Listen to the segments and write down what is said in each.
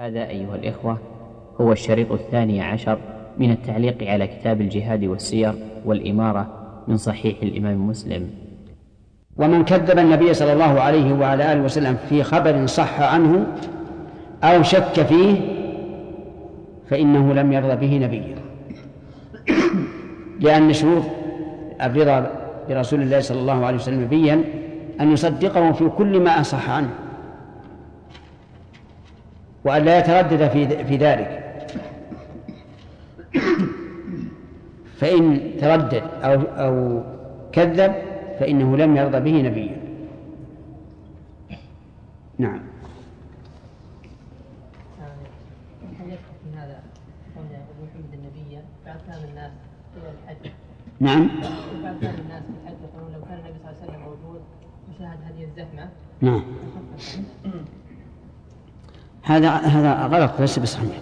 هذا أيها الإخوة هو الشريط 12 من التعليق على كتاب الجهاد والسير والإمارة من صحيح الإمام مسلم. ومن كذب النبي صلى الله عليه وعلى آله وسلم في خبر صح عنه أو شك فيه فإنه لم يرضى به نبيا، لأن شروط الرضا برسول الله صلى الله عليه وسلم نبيا أن يصدقه في كل ما أصح عنه وأن لا يتردد في ذلك، فإن تردد أو كذب فإنه لم يرضى به نبيا. نعم. نعم. بعض كان الناس في الحج يقولون لو كان النبي صلى الله عليه وسلم موجود وشاهد هذه الزحمة. نعم. هذا غلط ليس بصحيح،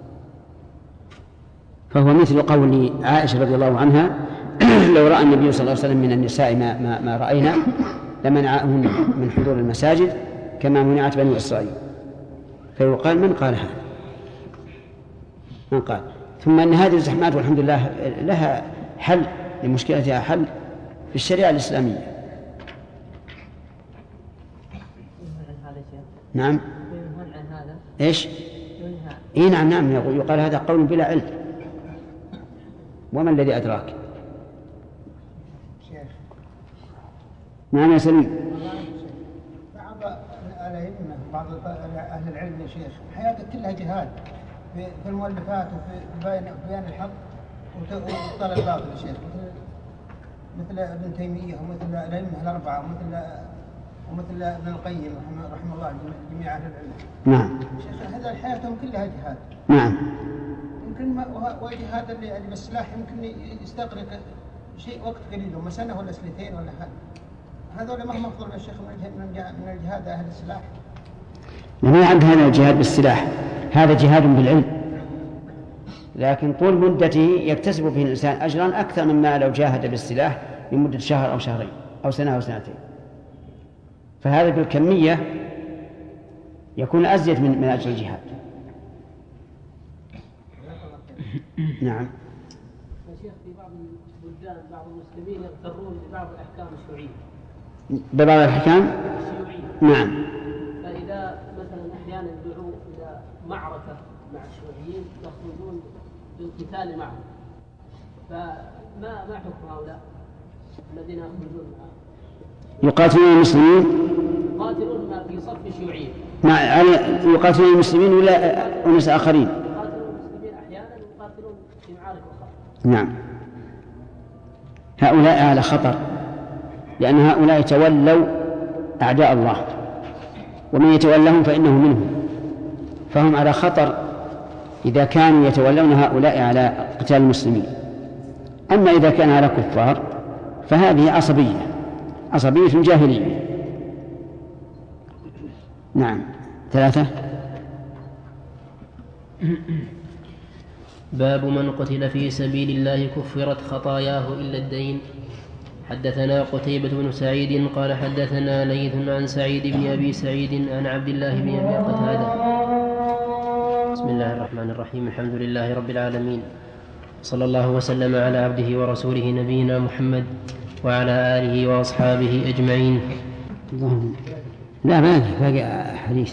فهو مثل قول عائشة رضي الله عنها لو رأى النبي صلى الله عليه وسلم من النساء ما رأينا لمنعهن من حضور المساجد كما منعت بني إسرائيل. فيقال من قال هذا؟ من قال؟ ثم أن هذه الزحمات والحمد لله لها حل، لمشكلتها حل في الشريعة الإسلامية. نعم. إيش؟ إيه نعم يقال هذا قول بلا علم. وما الذي أدراك؟ نعم يا سليم. بعض أهل العلم يا شيخ حياته كلها جهاد في المؤلفات وفي بيان الحق وإبطال الباطل يا شيخ، مثل ابن تيمية ومثل الأئمة الأربعة ومثل ابن القيم رحمه الله جميع أهل العلم. نعم. شيخ هذا حياتهم كلها جهاد. نعم. يمكن وجهاد اللي بالسلاح يمكن يستغرق شيء وقت قليل وما سنة ولا سنتين ولا هذول ما هم أفضل يا شيخ من الجهاد أهل السلاح. ما عند هذا الجهاد بالسلاح، هذا جهاد بالعلم، لكن طول مدته يكتسب به الإنسان أجرا أكثر مما لو جاهد بالسلاح لمدة شهر أو شهرين أو سنة أو سنتين، فهذا بالكمية يكون أزيد من أجل الجهاد. نعم. يا شيخ في بعض البلدان بعض المسلمين يغترون ببعض الأحكام الشيوعية. ببعض الأحكام الشيوعية. نعم. فإذا مثلا أحيانا يدعوا إلى معركة مع الشيوعيين يخرجون للقتال معهم، فما حكم هؤلاء الذين يخرجون يقاتلون المسلمين؟ يقاتلون في صف الشيوعيين. يقاتلون المسلمين ولا أناس آخرين؟ يقاتلون المسلمين أحيانا ويقاتلون في معارك أخرى. نعم. هؤلاء على خطر، لأن هؤلاء تولوا أعداء الله، ومن يتولهم فإنه منهم، فهم على خطر إذا كانوا يتولون هؤلاء على قتال المسلمين. أما إذا كان على كفار فهذه عصبية جاهلية. نعم. 3. باب من قتل في سبيل الله كفرت خطاياه إلا الدين. حدثنا قتيبة بن سعيد قال حدثنا ليث عن سعيد بن أبي سعيد عن عبد الله بن أبي قتادة. بسم الله الرحمن الرحيم. الحمد لله رب العالمين، صلى الله وسلم على عبده ورسوله نبينا محمد وعلى آله وأصحابه أجمعين. لا باقي حديث.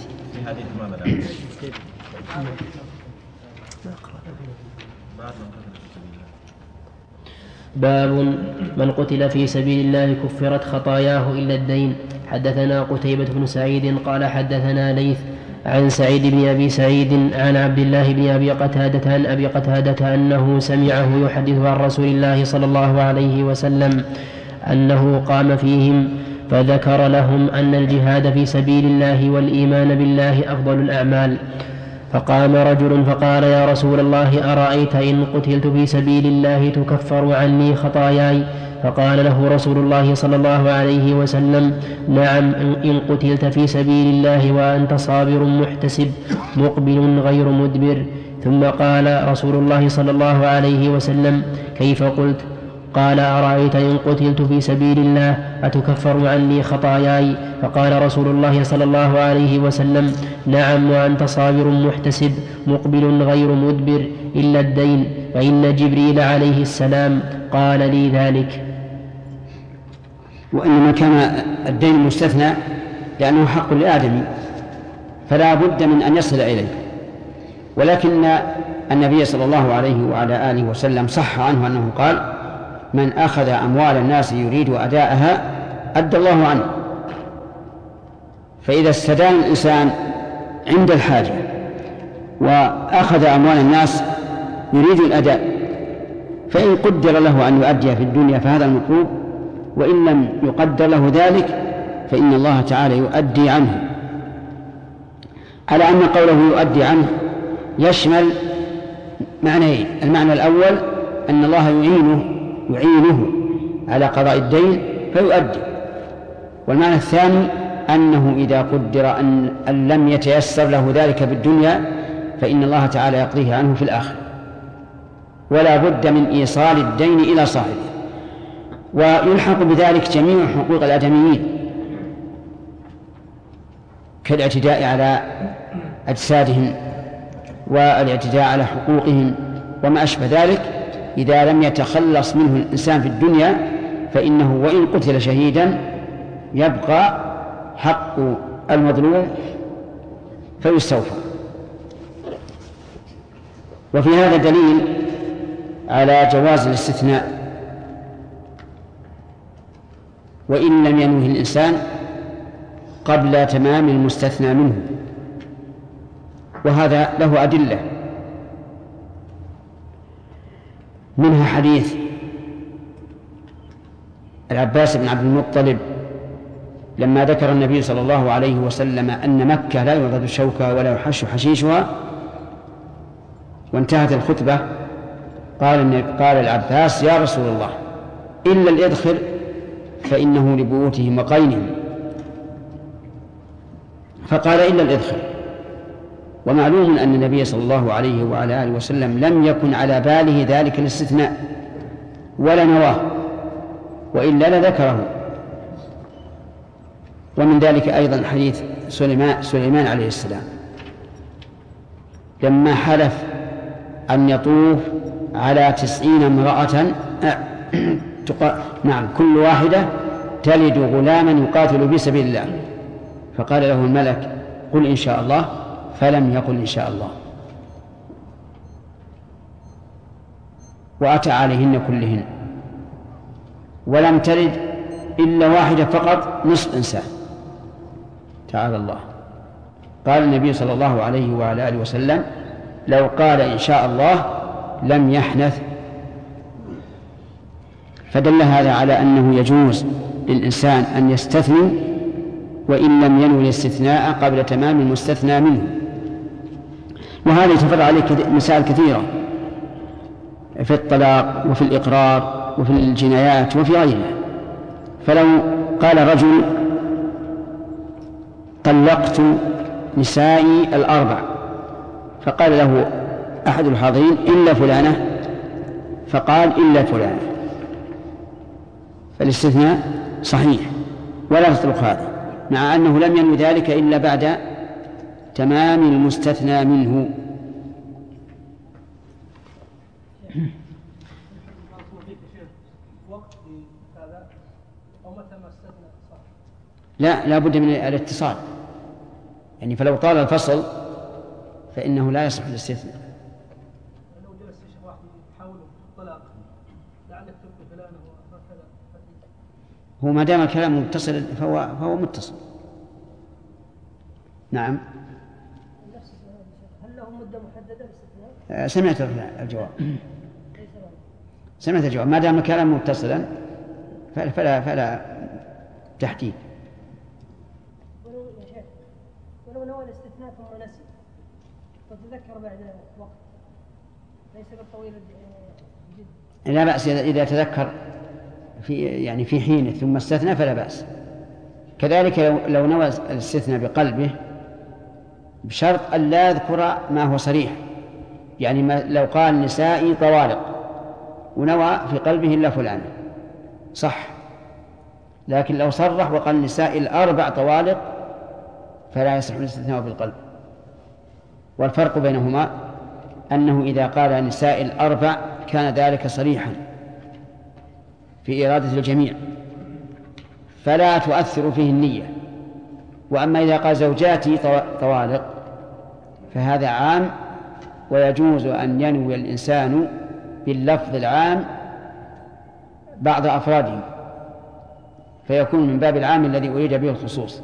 باب من قتل في سبيل الله كفرت خطاياه إلا الدين. حدثنا قتيبة بن سعيد قال حدثنا ليث عن سعيد بن أبي سعيد عن عبد الله بن أبي قتادة عن أبي قتادة أنه سمعه يحدث عن رسول الله صلى الله عليه وسلم أنه قام فيهم فذكر لهم أن الجهاد في سبيل الله والإيمان بالله أفضل الأعمال. فقام رجل فقال يا رسول الله أرأيت إن قتلت في سبيل الله تكفر عني خطاياي؟ فقال له رسول الله صلى الله عليه وسلم نعم إن قتلت في سبيل الله وأنت صابر محتسب مقبل غير مدبر. ثم قال رسول الله صلى الله عليه وسلم كيف قلت؟ قال أرأيت إن قتلت في سبيل الله أتكفر عني خطاياي؟ فقال رسول الله صلى الله عليه وسلم: نعم، وأنت صابر محتسب مقبل غير مدبر إلا الدين، فإن جبريل عليه السلام قال لي ذلك. وإنما كان الدين مستثنى لأنه حق لآدم فلا بد من أن يصل إليه، ولكن النبي صلى الله عليه وعلى آله وسلم صح عنه أنه قال: من أخذ أموال الناس يريد أداءها أدى الله عنه. فإذا استدان الإنسان عند الحاجة وأخذ أموال الناس يريد الأداء، فإن قدر له أن يؤدي في الدنيا فهذا المطلوب، وإن لم يقدر له ذلك فإن الله تعالى يؤدي عنه، على أن قوله يؤدي عنه يشمل معنيين: المعنى الأول أن الله يعينه على قضاء الدين فيؤدي، والمعنى الثاني أنه إذا قدر أن لم يتيسر له ذلك بالدنيا فإن الله تعالى يقضيه عنه في الآخرة، ولا بد من إيصال الدين إلى صاحبه. ويلحق بذلك جميع حقوق الآدميين كالاعتداء على أجسادهم والاعتداء على حقوقهم وما أشبه ذلك. إذا لم يتخلص منه الإنسان في الدنيا فإنه وإن قتل شهيدا يبقى حق المظلوم فيستوفى. وفي هذا دليل على جواز الاستثناء وإن لم ينوه الإنسان قبل تمام المستثنى منه، وهذا له أدلة، منها حديث العباس بن عبد المطلب لما ذكر النبي صلى الله عليه وسلم أن مكة لا يعضد شوكها ولا يحش حشيشها، وانتهت الخطبة قال العباس: يا رسول الله، إلا الإذخر فإنه لبيوتهم وقينهم. فقال: إلا الإذخر. ومعلوم أن النبي صلى الله عليه وعلى آله وسلم لم يكن على باله ذلك الاستثناء ولا نواه، وإلا لذكره. ومن ذلك أيضا حديث سليمان عليه السلام لما حلف أن يطوف على 90 امرأة كل واحدة تلد غلاما يقاتل في سبيل الله، فقال له الملك: قل إن شاء الله، فلم يقل إن شاء الله، وأتى عليهن كلهن، ولم تلد إلا واحدة فقط نصف إنسان. تعالى الله. قال النبي صلى الله عليه وعلى آله وسلم: لو قال إن شاء الله لم يحنث. فدل هذا على أنه يجوز للإنسان أن يستثني وإن لم ينوي الاستثناء قبل تمام المستثنى منه. وهذا يتفرع عليه مسائل كثيرة في الطلاق وفي الإقرار وفي الجنايات وفي غيرها. فلو قال رجل: طلقت نسائي الأربع، فقال له أحد الحاضرين: إلا فلانة، فقال: إلا فلانة، فالاستثناء صحيح ولا تطلق هذا، مع أنه لم ينوي ذلك إلا بعد تمام المستثنى منه. لا بد من الاتصال، يعني فلو طال الفصل فإنه لا يصح الاستثناء. لو جلس شيخ واحد يحاول الطلاق لعلك تبقي فلانه وكذا، هو ما دام الكلام متصل فهو متصل. نعم. هل له مدة محددة للاستثناء؟ سمعت الجواب. ما دام الكلام متصلا فلا تحديد. ولو نوى الاستثناء ثم نسي فتذكر بعد وقت ليس بالطويل جدا، لا بأس إذا تذكر في حين ثم استثنى فلا بأس. كذلك لو نوى الاستثناء بقلبه بشرط أن لا يذكر ما هو صريح، يعني لو قال نسائي طوالق ونوى في قلبه إلا فلان صح، لكن لو صرح وقال النساء الأربع طوالق فلا يصح الاستثناء بالقلب. والفرق بينهما أنه إذا قال النساء الأربع كان ذلك صريحا في إرادة الجميع فلا تؤثر فيه النية. وأما إذا قال زوجاتي طوالق فهذا عام، ويجوز أن ينوي الإنسان باللفظ العام بعض أفراده فيكون من باب العام الذي أريد به الخصوص.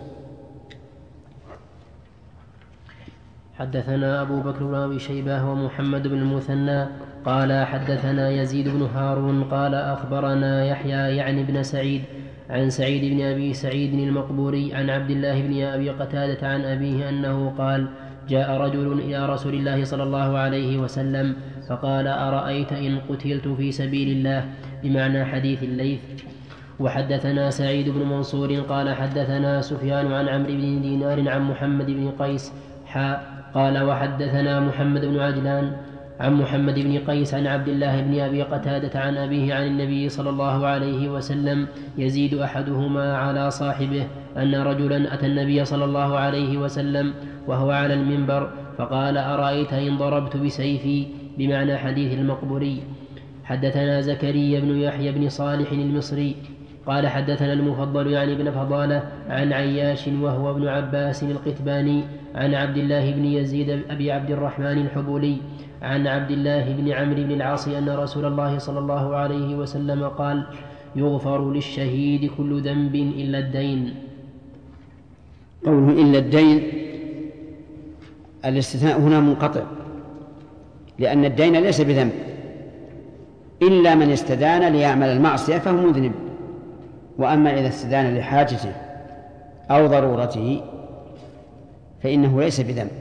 حدثنا أبو بكر بن أبي شيبة ومحمد بن المثنى قال حدثنا يزيد بن هارون قال أخبرنا يحيى يعني بن سعيد عن سعيد بن أبي سعيد المقبوري عن عبد الله بن أبي قتادة عن أبيه أنه قال جاء رجل إلى رسول الله صلى الله عليه وسلم فقال أرأيت إن قتلت في سبيل الله، بمعنى حديث الليث. وحدثنا سعيد بن منصور قال حدثنا سفيان عن عمرو بن دينار عن محمد بن قيس قال وحدثنا محمد بن عجلان عن محمد بن قيس عن عبد الله بن أبي قتادة عن أبيه عن النبي صلى الله عليه وسلم يزيد أحدهما على صاحبه أن رجلا أتى النبي صلى الله عليه وسلم وهو على المنبر فقال أرأيت إن ضربت بسيفي، بمعنى حديث المقبوري. حدثنا زكريا بن يحيى بن صالح المصري قال حدثنا المفضل يعني بن فضالة عن عياش وهو ابن عباس القتباني عن عبد الله بن يزيد أبي عبد الرحمن الحبولي عن عبد الله بن عمرو بن العاص أن رسول الله صلى الله عليه وسلم قال يغفر للشهيد كل ذنب إلا الدين. قوله إلا الدين الاستثناء هنا منقطع، لأن الدين ليس بذنب إلا من استدان ليعمل المعصية فهو مذنب. وأما إذا استدان لحاجته أو ضرورته فإنه ليس بذنب.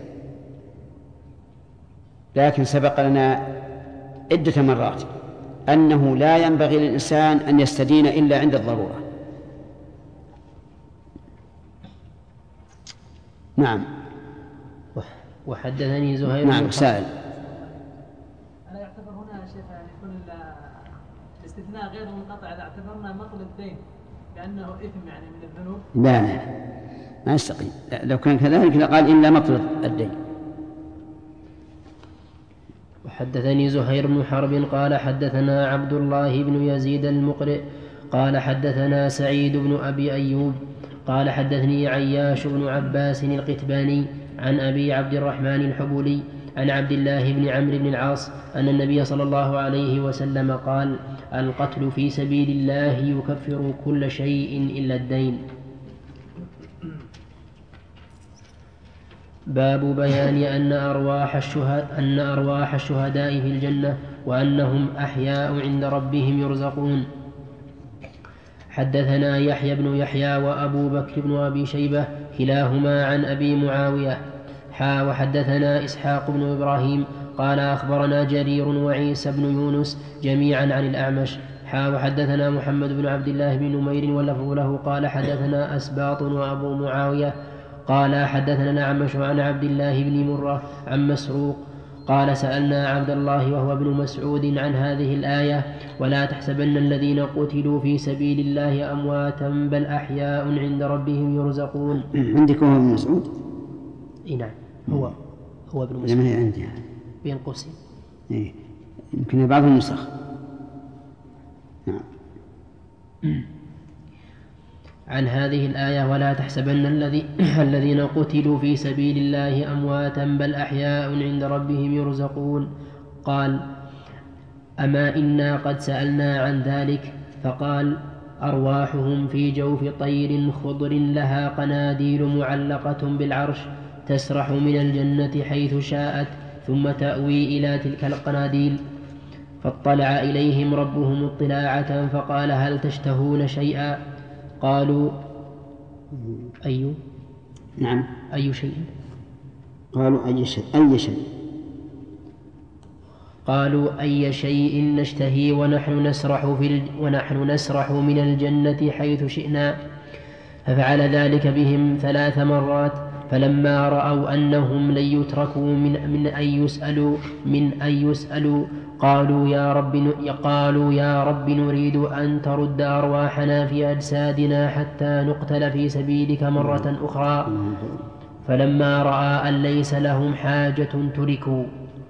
لكن سبق لنا عدة مرات أنه لا ينبغي للإنسان أن يستدين إلا عند الضرورة. نعم. وحدثني زهير نعم سائل. أنا يعتبر هنا شيخ يكون الاستثناء غير منقطع إذا اعتبرنا مطل الدين كأنه إثم يعني من الذنوب؟ لا ما يستقيم. لو كان كذلك لقال إلا مطل الدين. وحدثني زهير بن حرب قال حدثنا عبد الله بن يزيد المقرئ قال حدثنا سعيد بن أبي أيوب قال حدثني عياش بن عباس القتباني عن أبي عبد الرحمن الحبولي عن عبد الله بن عمرو بن العاص أن النبي صلى الله عليه وسلم قال القتل في سبيل الله يكفر كل شيء إلا الدين. باب بيان أن أرواح الشهداء في الجنة وأنهم أحياء عند ربهم يرزقون. حدثنا يحيى بن يحيى وأبو بكر بن أبي شيبة كلاهما عن أبي معاوية وحدثنا إسحاق بن إبراهيم قال أخبرنا جرير وعيسى بن يونس جميعا عن الأعمش وحدثنا محمد بن عبد الله بن نمير واللفظ له قال حدثنا أسباط وأبو معاوية قال حدثنا الأعمش عن عبد الله بن مرة عن مسروق قال سألنا عبد الله وهو ابن مسعود عن هذه الآية ولا تحسبن الذين قتلوا في سبيل الله أمواتا بل أحياء عند ربهم يرزقون. عندك هو ابن مسعود؟ نعم هو ابن مسعود عندي بين قوسين. يمكن بعض النسخ. نعم. عن هذه الآية ولا تحسبن الذين قتلوا في سبيل الله أمواتا بل أحياء عند ربهم يرزقون. قال أما إنا قد سألنا عن ذلك فقال أرواحهم في جوف طير خضر لها قناديل معلقة بالعرش تسرح من الجنة حيث شاءت ثم تأوي إلى تلك القناديل. فاطلع إليهم ربهم اطلاعة فقال هل تشتهون شيئا؟ قالوا نعم أي شيء؟ قالوا أي شيء قالوا أي شيء نشتهي ونحن نسرح من الجنة حيث شئنا. ففعل ذلك بهم 3 مرات فلما رأوا أنهم لن يتركوا من أن يسألوا قالوا يا رب نريد أن ترد أرواحنا في أجسادنا حتى نقتل في سبيلك مرة أخرى. فلما رأى أن ليس لهم حاجة تركوا.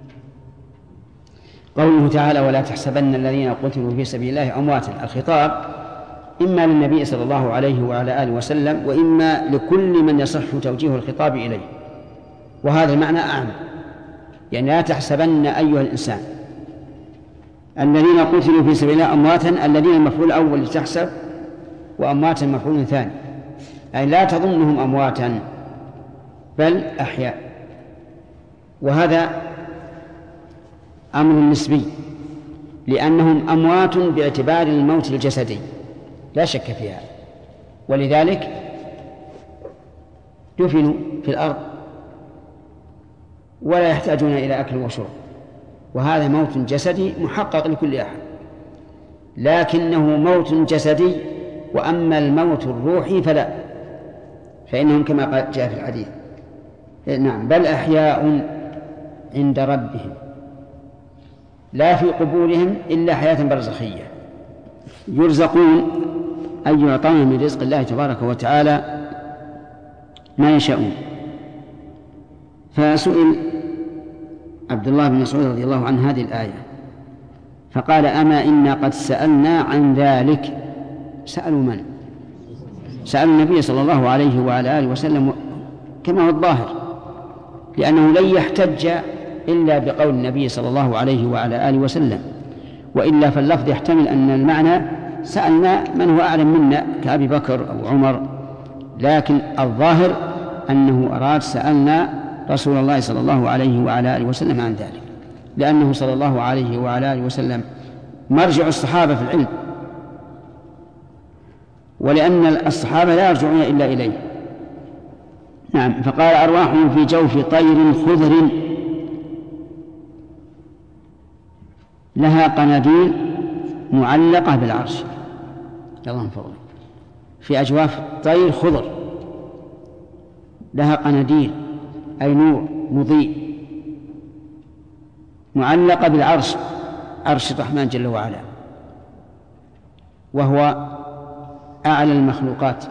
قوله تعالى ولا تحسبن الذين قتلوا في سبيل الله أمواتا، الخطاب إما للنبي صلى الله عليه وعلى آله وسلم وإما لكل من يصح توجيه الخطاب إليه، وهذا المعنى أعم، يعني لا تحسبن أيها الإنسان الذين قتلوا في سبيل الله أمواتا، الذين المفعول الأول لتحسب، وأمواتا مفعول ثاني، أي لا تظنهم أمواتا بل أحياء. وهذا أمر نسبي، لأنهم أموات باعتبار الموت الجسدي لا شك فيها، ولذلك دفنوا في الأرض ولا يحتاجون إلى أكل وشرب، وهذا موت جسدي محقق لكل أحد، لكنه موت جسدي. وأما الموت الروحي فلا، فإنهم كما جاء في الحديث نعم بل أحياء عند ربهم لا في قبورهم إلا حياة برزخية يرزقون أن يعطون من رزق الله تبارك وتعالى ما يشاءون. فسئل عبد الله بن مسعود رضي الله عنه هذه الآية فقال أما إنا قد سألنا عن ذلك. سألوا من؟ سألوا النبي صلى الله عليه وعلى آله وسلم كما هو الظاهر، لأنه لن يحتج إلا بقول النبي صلى الله عليه وعلى آله وسلم، وإلا فاللفظ يحتمل أن المعنى سألنا من هو أعلم منا كأبي بكر أو عمر، لكن الظاهر أنه أراد سألنا رسول الله صلى الله عليه وعلى آله وسلم عن ذلك، لأنه صلى الله عليه وعلى آله وسلم مرجع الصحابة في العلم، ولأن الصحابة لا يرجعون إلا إليه. نعم. فقال أرواحهم في جوف طير خضر لها قناديل معلقة بالعرش. اللهم فضل. في أجواف طير خضر لها قناديل أي نور مضيء معلقة بالعرش، عرش الرحمن جل وعلا، وهو أعلى المخلوقات.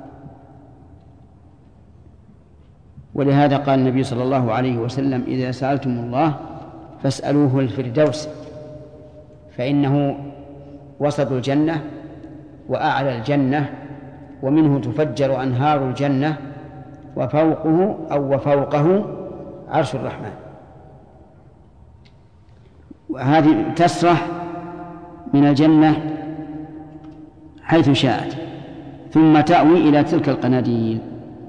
ولهذا قال النبي صلى الله عليه وسلم إذا سألتم الله فاسألوه الفردوس، فإنه وسط الجنة وأعلى الجنة، ومنه تفجر أنهار الجنة، وفوقه أو وفوقه عرش الرحمن. وهذه تسرح من الجنة حيث شاءت ثم تأوي إلى تلك القناديل.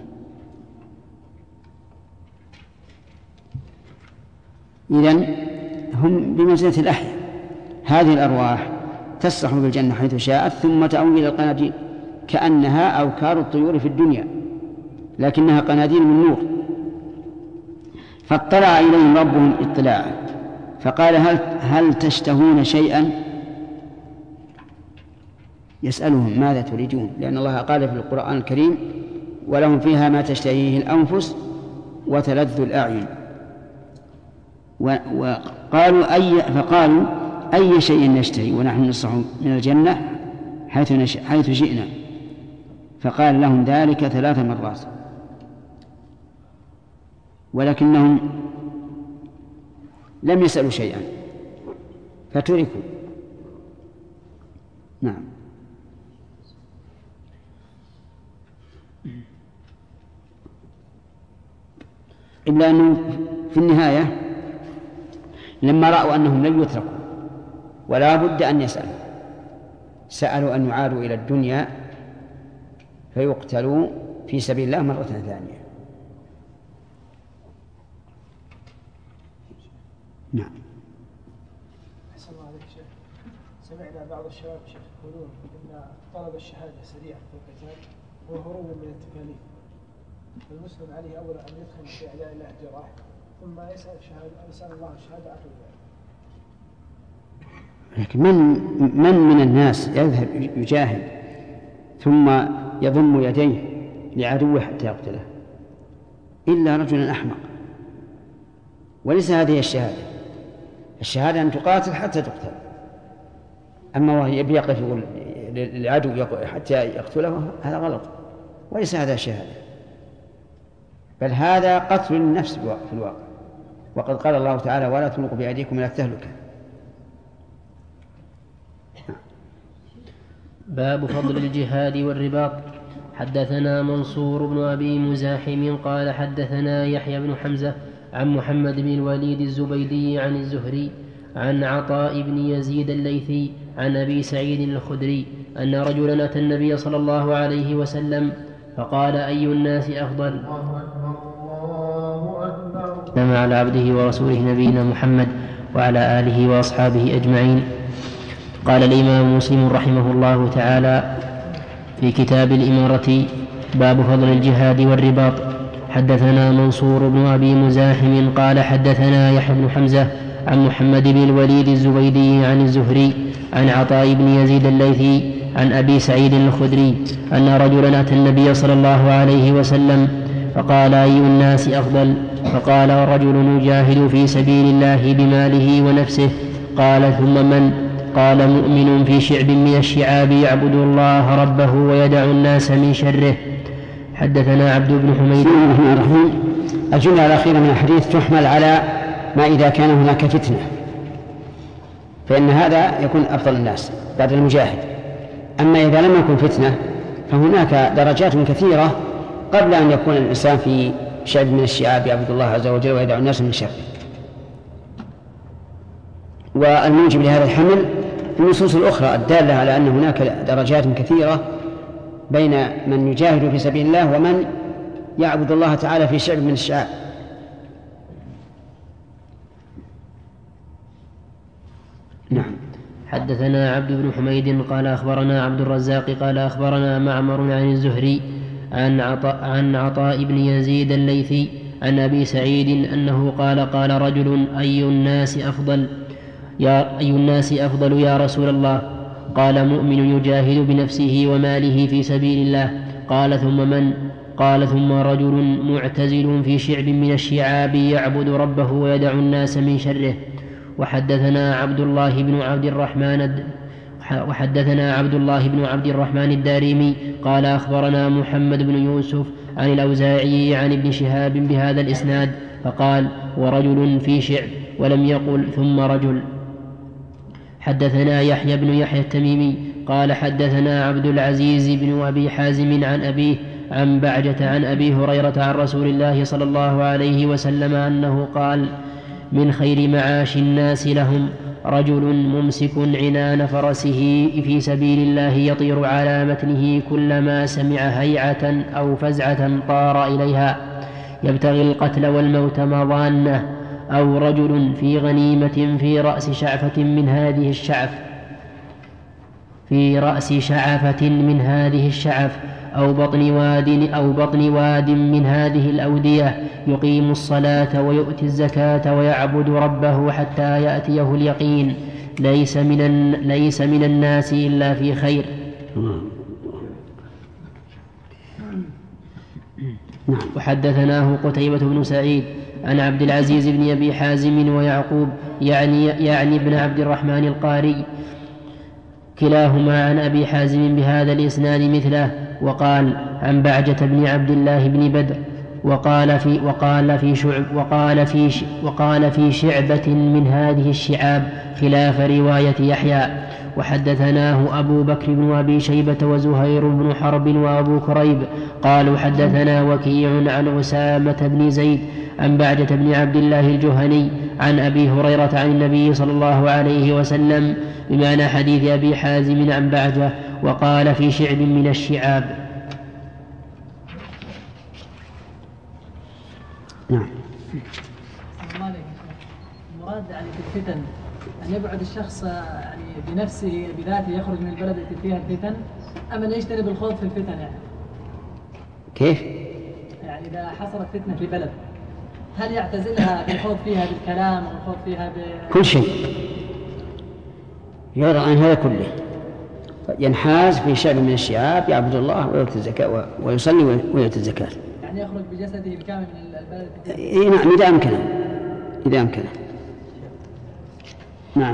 إذن هم بمنزلة الأحياء، هذه الأرواح تسرح بالجنة حيث شاءت ثم تأوي إلى القناديل كأنها أوكار الطيور في الدنيا، لكنها قناديل من نور. فاطلع إليهم ربهم اطلاعا فقال هل تشتهون شيئا؟ يسألهم ماذا تريدون، لأن الله قال في القرآن الكريم ولهم فيها ما تشتهيه الأنفس وتلذ الأعين. فقالوا أي شيء نشتهي ونحن نصح من الجنة حيث شئنا. فقال لهم ذلك 3 مرات، ولكنهم لم يسألوا شيئا فتركوا. نعم. إلا أنه في النهاية لما رأوا أنهم لن يتركوا ولا بد أن يسألوا، سألوا أن يعادوا إلى الدنيا فيقتلوا في سبيل الله مرة ثانية. نعم. أحسن الله عليك شيخ. سمعنا بعض الشباب شيخ يقولون إن طلب الشهادة سريع في القتال هو هروب من التكاليف، فالمسلم عليه أولا أن يدخل في أعداء الله جراح ثم يسأل الله الشهادة آخر ذلك. لكن من الناس يذهب يجاهد ثم يضم يديه لعدوه حتى يقتله؟ إلا رجلا أحمق. وليس هذه الشهادة. الشهادة أن تقاتل حتى تقتل. أما وهي يقف للعدو حتى يقتله هذا غلط، وليس هذا شهادة، بل هذا قتل النفس في الواقع. وقد قال الله تعالى: ولا تلقوا بأيديكم إلى التهلكة. باب فضل الجهاد والرباط. حدثنا منصور بن أبي مزاحم قال حدثنا يحيى بن حمزة عن محمد بن الوليد الزبيدي عن الزهري عن عطاء بن يزيد الليثي عن أبي سعيد الخدري أن رجلا أتى النبي صلى الله عليه وسلم فقال: أي الناس أفضل؟ على عبده ورسوله نبينا محمد وعلى آله وأصحابه أجمعين. قال الإمام مسلم رحمه الله تعالى في كتاب الإمارة: باب فضل الجهاد والرباط. حدثنا منصور بن أبي مزاحم قال حدثنا يحيى بن حمزة عن محمد بن الوليد الزبيدي عن الزهري عن عطاء بن يزيد الليثي عن أبي سعيد الخدري أن رجلا أتى النبي صلى الله عليه وسلم فقال: أي الناس أفضل؟ فقال: رجل يجاهد في سبيل الله بماله ونفسه. قال: ثم من؟ قال: مؤمن في شعب من الشعاب يعبد الله ربه ويدع الناس من شره. حدثنا عبد بن حميد. الجملة الأخيرة من الحديث تحمل على ما إذا كان هناك فتنة، فإن هذا يكون أفضل الناس بعد المجاهد. أما إذا لم يكن فتنة فهناك درجات كثيرة قبل أن يكون الإنسان في شعب من الشعاب يعبد الله عز وجل ويدع الناس من شره. والموجب لهذا الحمل النصوص الأخرى الدالة على أن هناك درجات كثيرة بين من يجاهد في سبيل الله ومن يعبد الله تعالى في شعب من الشعاب. نعم. حدثنا عبد بن حميد قال أخبرنا عبد الرزاق قال أخبرنا معمر عن الزهري عن عطاء بن يزيد الليثي عن أبي سعيد أنه قال: قال رجل: أي الناس أفضل يا رسول الله؟ قال: مؤمن يجاهد بنفسه وماله في سبيل الله. قال: ثم من؟ قال: ثم رجل معتزل في شعب من الشعاب يعبد ربه ويدع الناس من شره. وحدثنا عبد الله بن عبد الرحمن الدارمي قال أخبرنا محمد بن يوسف عن الأوزاعي عن ابن شهاب بهذا الإسناد فقال: ورجل في شعب، ولم يقل ثم رجل. حدثنا يحيى بن يحيى التميمي قال حدثنا عبد العزيز بن أبي حازم عن أبيه عن بعجة عن أبي هريرة عن رسول الله صلى الله عليه وسلم أنه قال: من خير معاش الناس لهم رجل ممسك عنان فرسه في سبيل الله يطير على متنه كلما سمع هيعة أو فزعة طار إليها يبتغي القتل والموت مضانه، أو رجل في غنيمة في رأس شعفة من هذه الشعف أو بطن واد من هذه الأودية يقيم الصلاة ويؤتي الزكاة ويعبد ربه حتى يأتيه اليقين ليس من الناس إلا في خير. وحدثناه قتيبة بن سعيد عن عبد العزيز بن أبي حازم ويعقوب يعني ابن عبد الرحمن القاري كلاهما عن أبي حازم بهذا الإسناد مثله، وقال عن بعجة بن عبد الله بن بدر وقال في شعبة من هذه الشعاب خلاف رواية يحيى. وحدثناه أبو بكر بن أبي شيبة وزهير بن حرب وأبو كريب قالوا حدثنا وكيع عن أسامة بن زيد عن بعجة بن عبد الله الجهني عن أبي هريرة عن النبي صلى الله عليه وسلم بمعنى حديث أبي حازم عن بعجة، وقال في شعب من الشعاب. نعم. المراد يعني في الفتن أن يبعد الشخص يعني بنفسه بذاته يخرج من البلد التي فيها الفتن، أم أن يجتنب الخوض في الفتن يعني؟ كيف؟ يعني إذا حصلت فتنة في بلد هل يعتزلها بالخوض فيها بالكلام والخوض فيها كل شيء يرى عن هذا كله، ينحاز في شعب من الشعاب يعبد الله ويؤتي الزكاة ويصلي ويؤتي الزكاة. يعني يخرج بجسده الكامل من البلد؟ إيه نعم، إذا أمكنه، إذا أمكنه. نعم.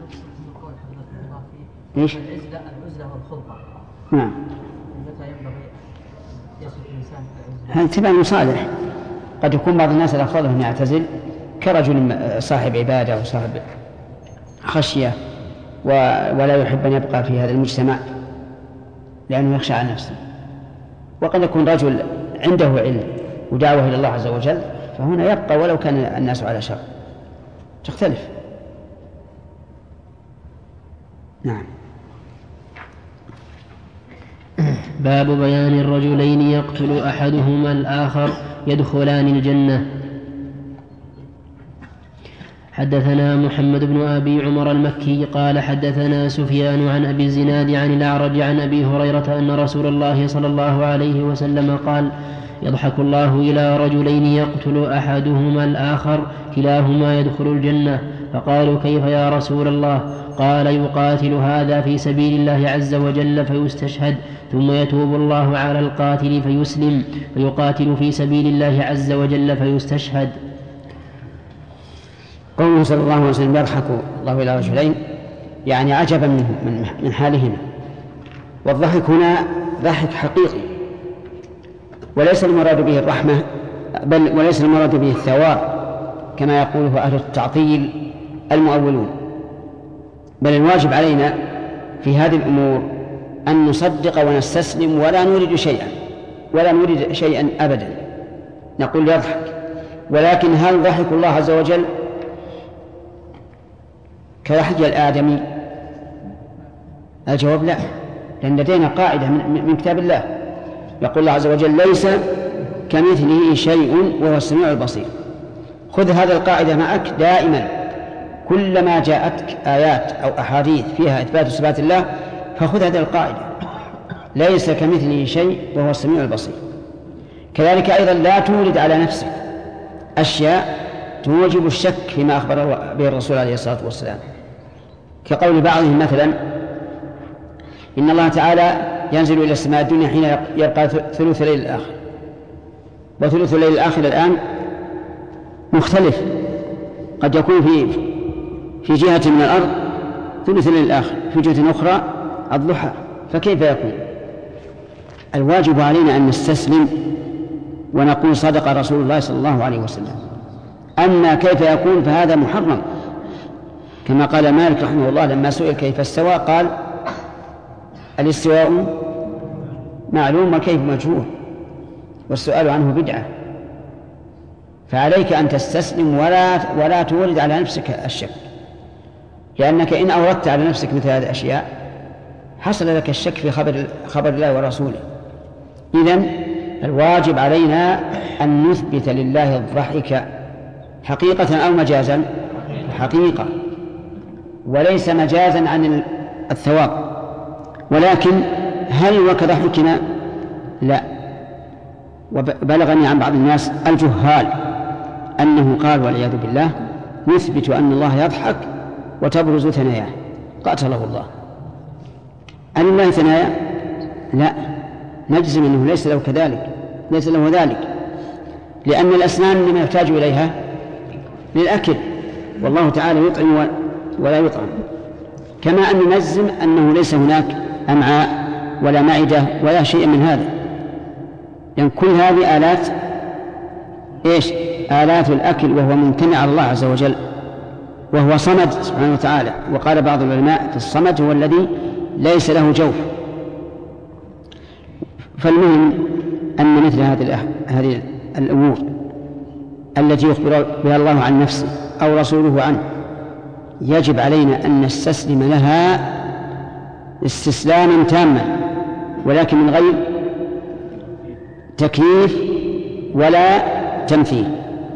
إيش؟ العزلة والخلطة. نعم. متى ينبغي يسلك الإنسان العزلة؟ هذا تبع المصالح. قد يكون بعض الناس الأفضل أن يعتزل كرجل صاحب عبادة وصاحب خشية ولا يحب أن يبقى في هذا المجتمع لأنه يخشى على نفسه. وقد يكون رجل عنده علم ودعوة إلى الله عز وجل فهنا يبقى ولو كان الناس على شر، تختلف. نعم. باب بيان الرجلين يقتل أحدهما الآخر يدخلان الجنة. حدثنا محمد بن أبي عمر المكي قال حدثنا سفيان عن أبي الزناد عن الأعرج عن أبي هريرة أن رسول الله صلى الله عليه وسلم قال: يضحك الله إلى رجلين يقتل أحدهما الآخر كلاهما يدخل الجنة. فقالوا: كيف يا رسول الله؟ قال: يقاتل هذا في سبيل الله عز وجل فيستشهد، ثم يتوب الله على القاتل فيسلم، فيقاتل في سبيل الله عز وجل فيستشهد. قوله صلى الله عليه وسلم: يضحك الله إلى رجلين، يعني عجبا من حالهما. والضحك هنا ضحك حقيقي، وليس المراد به الرحمة، بل وليس المراد به الثواب كما يقوله أهل التعطيل المؤولون. بل الواجب علينا في هذه الأمور أن نصدق ونستسلم ولا نريد شيئا أبدا. نقول يضحك، ولكن هل ضحك الله عز وجل كضحك الآدمي؟ الجواب لا، لأن لدينا قاعدة من كتاب الله يقول الله عز وجل: ليس كمثله شيء وهو السميع البصير. خذ هذه القاعدة معك دائما، كلما جاءتك آيات أو أحاديث فيها إثبات صفات الله فخذ هذه القاعدة: ليس كمثله شيء وهو السميع البصير. كذلك أيضا لا تورد على نفسك أشياء توجب الشك فيما أخبر به الرسول عليه الصلاة والسلام، كقول بعضهم مثلا: إن الله تعالى ينزل إلى السماء الدنيا حين يبقى ثلث الليل الآخر، وثلث الليل الآخر الآن مختلف، قد يكون في جهة من الأرض ثلث الليل الآخر، في جهة أخرى الضحى، فكيف يكون؟ الواجب علينا أن نستسلم ونقول: صدق رسول الله صلى الله عليه وسلم. أما كيف يكون فهذا محرم، كما قال مالك رحمه الله لما سئل كيف استوى قال: الاستواء معلوم وكيف مجهول، والسؤال عنه بدعة. فعليك أن تستسلم ولا تورد على نفسك الشك، لأنك إن أوردت على نفسك مثل هذه الأشياء حصل لك الشك في خبر الله ورسوله. إذن الواجب علينا أن نثبت لله الضحك حقيقة أو مجازا، حقيقة، وليس مجازا عن الثواب. ولكن هل وكضحكنا؟ لا. وبلغني عن بعض الناس الجهال أنه قال والعياذ بالله: نثبت أن الله يضحك وتبرز ثناياه، قاتله الله. أن الله ثنايا؟ لا، نجزم أنه ليس له كذلك، ليس له ذلك، لأن الأسنان لما يحتاج إليها للأكل، والله تعالى يطعم ولا يطعم. كما أن نجزم أنه ليس هناك أمعاء ولا معدة ولا شيء من هذا، لأن كل هذه آلات آلات الأكل، وهو ممتنع على الله عز وجل، وهو صمد سبحانه وتعالى. وقال بعض العلماء: في الصمد هو الذي ليس له جوف. فالمهم أن مثل هذه الأمور التي يخبر بها الله عن نفسه أو رسوله عنه يجب علينا أن نستسلم لها استسلاما تاما، ولكن من غير تكييف ولا تمثيل.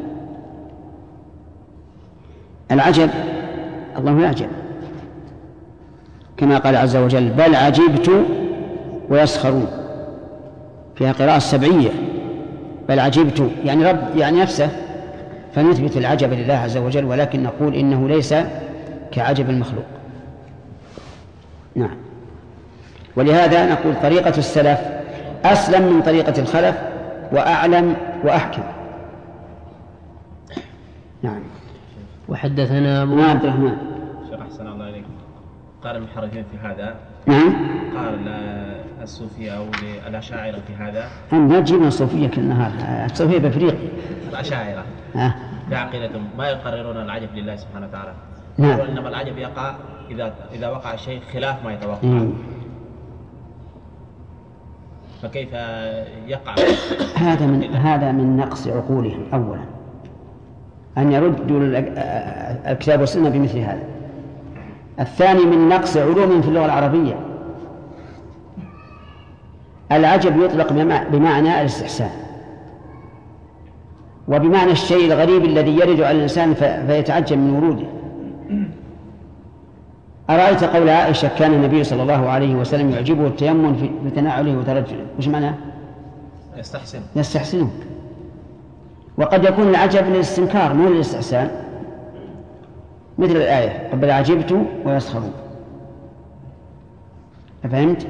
العجب الله يعجب، كما قال عز وجل: بل عجبت ويسخرون، فيها قراءة سبعية، بل عجبت يعني رب يعني نفسه، فنثبت العجب لله عز وجل، ولكن نقول إنه ليس كعجب المخلوق. نعم. ولهذا نقول طريقة السلف أسلم من طريقة الخلف وأعلم وأحكم. نعم. وحدثنا أبو عبد الرحمن. شيخ أحسن الله إليك. قال المحرفين في هذا. نعم. قال الصوفية أو الأشاعرة في هذا. لا تجيبنا الصوفية كل نهار، الصوفية بفريق. الأشاعرة في عقيدتهم ما يقررون العجب لله سبحانه وتعالى. نعم. إنما العجب يقع إذا وقع شيء خلاف ما يتوقع. فكيف يقع؟ هذا من نقص عقولهم أولا، أن يردوا الكتاب والسنة بمثل هذا. الثاني من نقص علومهم في اللغة العربية. العجب يطلق بمعنى الاستحسان، وبمعنى الشيء الغريب الذي يرد على الإنسان فيتعجب من وروده. أرأيت قول عائشة كان النبي صلى الله عليه وسلم يعجبه التيمم في تناوله وترجله، وش معناه؟ يستحسنه. وقد يكون العجب للاستنكار مو للاستحسان، مثل الآية قبل عجبت ويسخرون. فهمت؟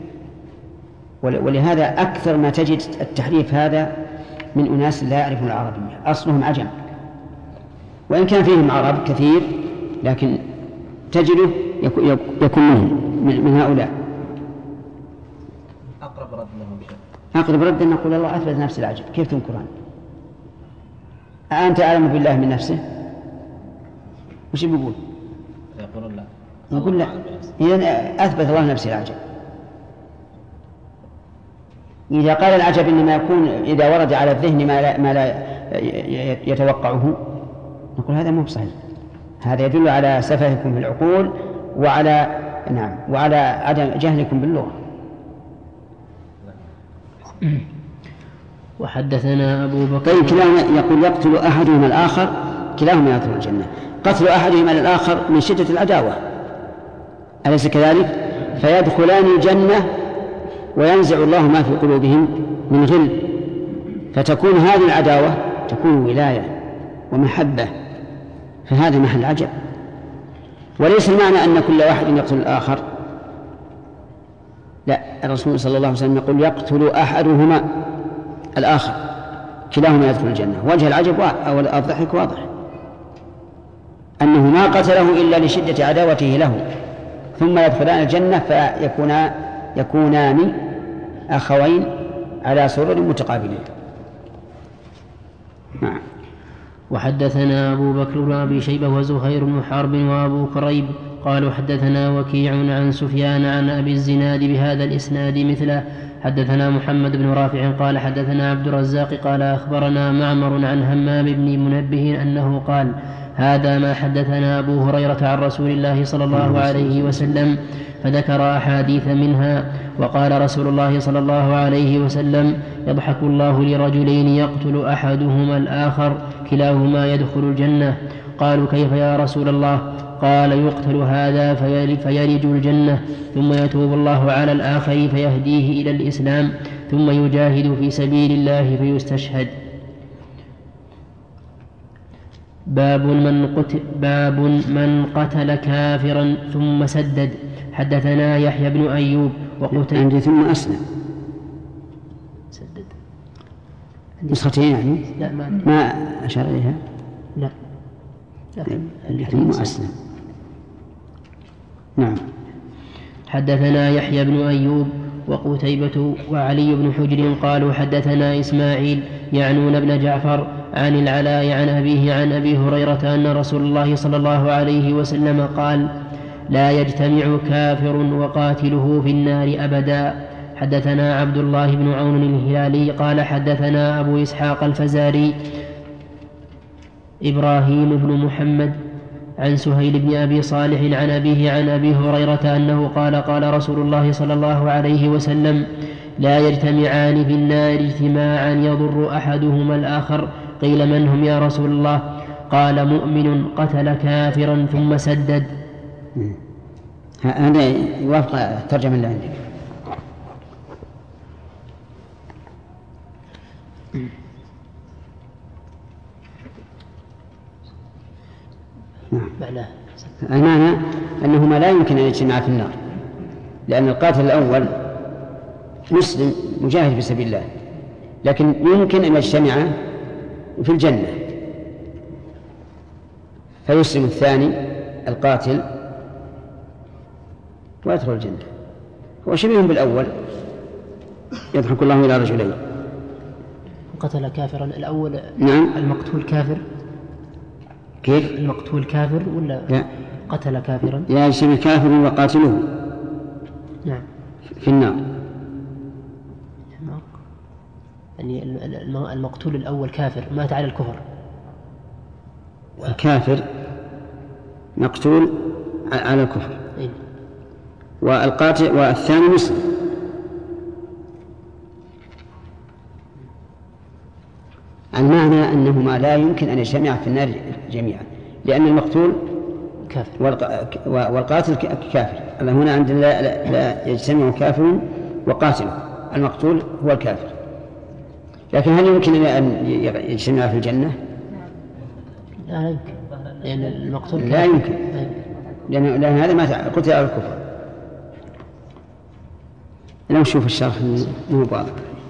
ولهذا أكثر ما تجد التحريف هذا من أناس لا يعرفون العربية، أصلهم عجم، وإن كان فيهم عرب كثير لكن تجده يكون من هؤلاء. أقرب رد لهم شيء. أقرب رد أن نقول الله أثبت نفس العجب، كيف تنكران؟ أنت أعلم بالله من نفسه؟ وش بيقول؟ يقولون لا. يقول لا. إذن أثبت الله نفس العجب. إذا قال العجب إنما يكون إذا ورد على الذهن ما لا يتوقعه، نقول هذا مو بصحيح، هذا يدل على سفهكم في العقول وعلى عدم جهلكم باللغة. وحدثنا أبو بكر. طيب كلاهما يقول يقتل أحدهما الآخر كلاهما يدخل الجنة. قتل أحدهما الآخر من شدة العداوة، أليس كذلك؟ فيدخلان الجنة وينزع الله ما في قلوبهم من غل، فتكون هذه العداوة تكون ولاية ومحبة، فهذا محل عجب. وليس المعنى أن كل واحد يقتل الآخر، لا، الرسول صلى الله عليه وسلم يقول يقتل أحدهما الآخر كلاهما يدخل الجنة. وجه العجب أو الضحك واضح، أنه ما قتله إلا لشدة عداوته له، ثم يدخلان الجنة فيكونان أخوين على سرر متقابلين. نعم. وحدثنا أبو بكر بن أبي شيبة وزهير بن حرب وأبو كريب قالوا حدثنا وكيع عن سفيان عن أبي الزناد بهذا الإسناد مثله. حدثنا محمد بن رافع قال حدثنا عبد الرزاق قال أخبرنا معمر عن همام بن منبه أنه قال هذا ما حدثنا أبو هريرة عن رسول الله صلى الله عليه وسلم، فذكر أحاديث منها. وقال رسول الله صلى الله عليه وسلم يضحك الله لرجلين يقتل أحدهما الآخر كلاهما يدخل الجنة. قالوا كيف يا رسول الله؟ قال يقتل هذا فيلج الجنة، ثم يتوب الله على الآخر فيهديه إلى الإسلام، ثم يجاهد في سبيل الله فيستشهد. باب من قتل كافرا ثم سدد. حدثنا يحيى بن أيوب وقتيبة. عندي ثم أسلم سدد نسختين يعني؟ لا ما أشار إليها. لا ثم أسلم. نعم. حدثنا يحيى بن أيوب وقتيبة وعلي بن حجر قالوا حدثنا إسماعيل يعنون بن جعفر عن العلاء عن أبيه عن أبي هريرة أن رسول الله صلى الله عليه وسلم قال لا يجتمع كافر وقاتله في النار أبدا. حدثنا عبد الله بن عون الهلالي قال حدثنا أبو إسحاق الفزاري إبراهيم بن محمد عن سهيل بن أبي صالح عن أبيه عن أبي هريرة أنه قال قال رسول الله صلى الله عليه وسلم لا يجتمعان في النار اجتماعا يضر أحدهما الآخر. قيل من هم يا رسول الله؟ قال مؤمن قتل كافرا ثم سدد. هذا يوافق الترجمة اللي عندك. المعنى أنهما لا يمكن أن يجتمعا في النار، لأن القاتل الأول مسلم مجاهد في سبيل الله، لكن يمكن أن يجتمع في الجنة فيسلم الثاني القاتل ويدخل الجنة. هو شبيه بالأول، يضحك الله إلى رجلين. قتل كافرا الأول. نعم. المقتول كافر. كيف؟ المقتول كافر ولا لا. قتل كافرا؟ يجتمع كافر وقاتله. نعم. في النار. يعني المقتول الأول كافر مات على الكفر. الكافر مقتول على الكفر. إيه؟ والقاتل والثاني مسلم. المعنى أنهما لا يمكن أن يجتمعا في النار جميعا، لأن المقتول كافر والقاتل كافر. هنا عندنا لا يجتمع كافر وقاتل، المقتول هو الكافر. لكن هل يمكن أن يجتمع في الجنة؟ لا يمكن، لأن المقتول لا يمكن، لأن هذا ما قتل على الكفر. لو نشوف الشرح مو واضح.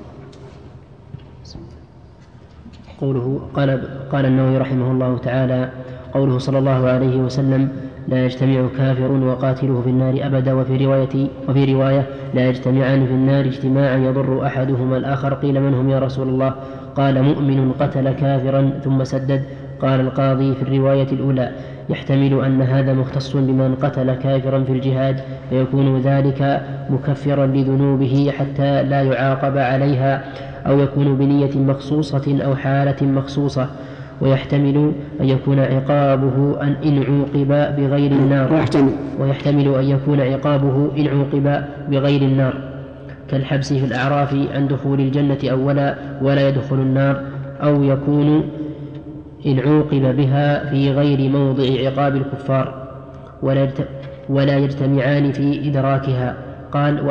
قوله قال النووي رحمه الله تعالى: قوله صلى الله عليه وسلم: لا يجتمع كافر وقاتله في النار أبدا. وفي رواية: لا يجتمعان في النار اجتماعا يضر أحدهما الآخر. قيل: من هم يا رسول الله؟ قال: مؤمن قتل كافرا ثم سدد. قال القاضي في الرواية الأولى: يحتمل أن هذا مختص بمن قتل كافرا في الجهاد، فيكون ذلك مكفرا لذنوبه حتى لا يعاقب عليها، أو يكون بنية مخصوصة أو حالة مخصوصة. ويحتمل أن يكون عقابه إن عوقب بغير النار. ويحتمل أن يكون عقابه إن عوقب بغير النار، كالحبس في الأعراف عن دخول الجنة أولا ولا يدخل النار، أو يكون إن عوقب بها في غير موضع عقاب الكفار ولا يجتمعان في إدراكها. قال: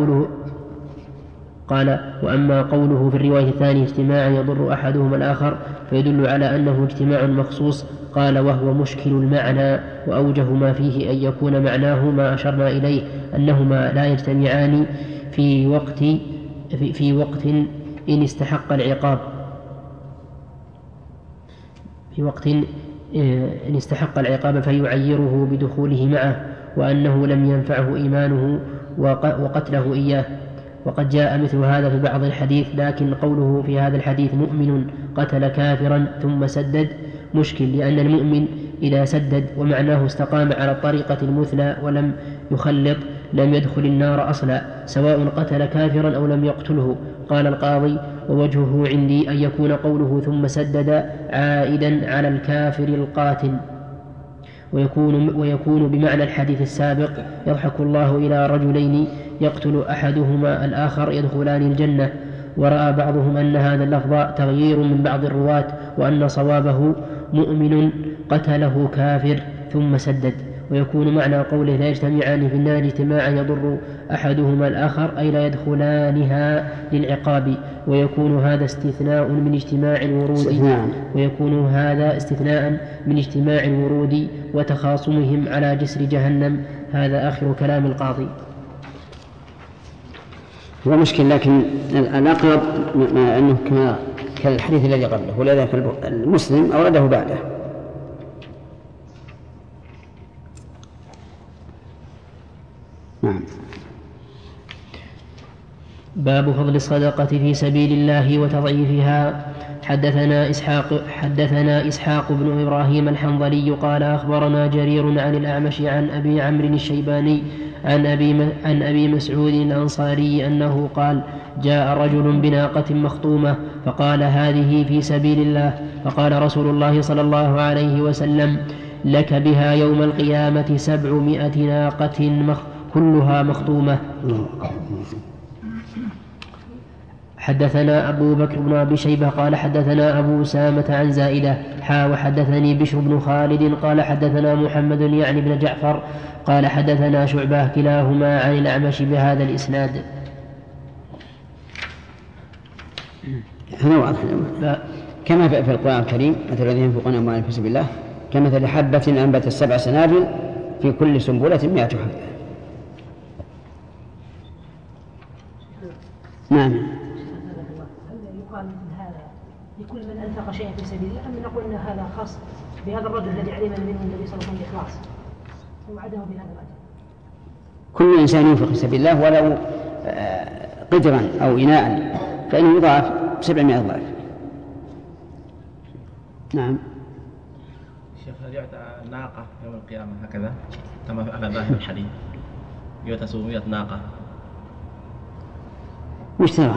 وأما قوله في الرواية الثانية: اجتماعا يضر أحدهما الآخر، فيدل على أنه اجتماع مخصوص. قال: وهو مشكل المعنى، وأوجه ما فيه أن يكون معناه ما أشرنا إليه، أنهما لا يجتمعان في وقت إن استحق العقاب، فيعيره بدخوله معه، وأنه لم ينفعه إيمانه وقتله إياه. وقد جاء مثل هذا في بعض الحديث، لكن قوله في هذا الحديث: مؤمن قتل كافرا ثم سدد مشكل، لأن المؤمن إذا سدد ومعناه استقام على الطريقة المثلى ولم يخلط لم يدخل النار أصلا، سواء قتل كافرا أو لم يقتله. قال القاضي: ووجهه عندي أن يكون قوله ثم سدد عائدا على الكافر القاتل، ويكون بمعنى الحديث السابق: يضحك الله إلى رجلين يقتل أحدهما الآخر يدخلان الجنة. ورأى بعضهم أن هذا اللفظ تغيير من بعض الرواة، وأن صوابه: مؤمن قتله كافر ثم سدد. ويكون معنى قوله: لا يجتمعان في النار اجتماعا يضر أحدهما الآخر، أي لا يدخلانها للعقاب. ويكون هذا استثناء من اجتماع الورود وتخاصمهم على جسر جهنم. هذا آخر كلام القاضي. هو مشكل، لكن الأقرب أنه كما كالحديث الذي قبله، ولذلك المسلم أورده بعده. نعم. باب فضل الصدقة في سبيل الله وتضعيفها. حدثنا إسحاق بن إبراهيم الحنظلي قال: أخبرنا جرير عن الأعمش عن أبي عمرو الشيباني عن أبي مسعود الأنصاري أنه قال: جاء رجل بناقة مخطومة فقال: هذه في سبيل الله. فقال رسول الله صلى الله عليه وسلم: لك بها يوم القيامة 700 ناقة كلها مخطومة. حدثنا أبو بكر بن أبي شيبة قال: حدثنا أبو أسامة عن زائدة وحدثني بشر بن خالد قال: حدثنا محمد يعني بن جعفر قال: حدثنا شعبة كلاهما عن الأعمش بهذا الإسناد. هذا واضح كما في القرآن الكريم: مثل الذين ينفقون أموالهم في سبيل الله كمثل حبة أنبتت 7 سنابل في كل سنبلة 100 حبة. هل نعم. يقال لكل من أنفق شيئا في سبيل الله، أم نقول أن هذا خاص بهذا الرجل الذي علم منه النبي صلى الله عليه وسلم الإخلاص ووعده بهذا الأجر؟ كل إنسان ينفق في سبيل الله ولو قدرا أو إناء فإنه يضاعف 700 ضعف. نعم. شيخ يعطى ناقة يوم القيامة هكذا كما على ظاهر الحديث، يعطى 700 ناقة. وش ترى؟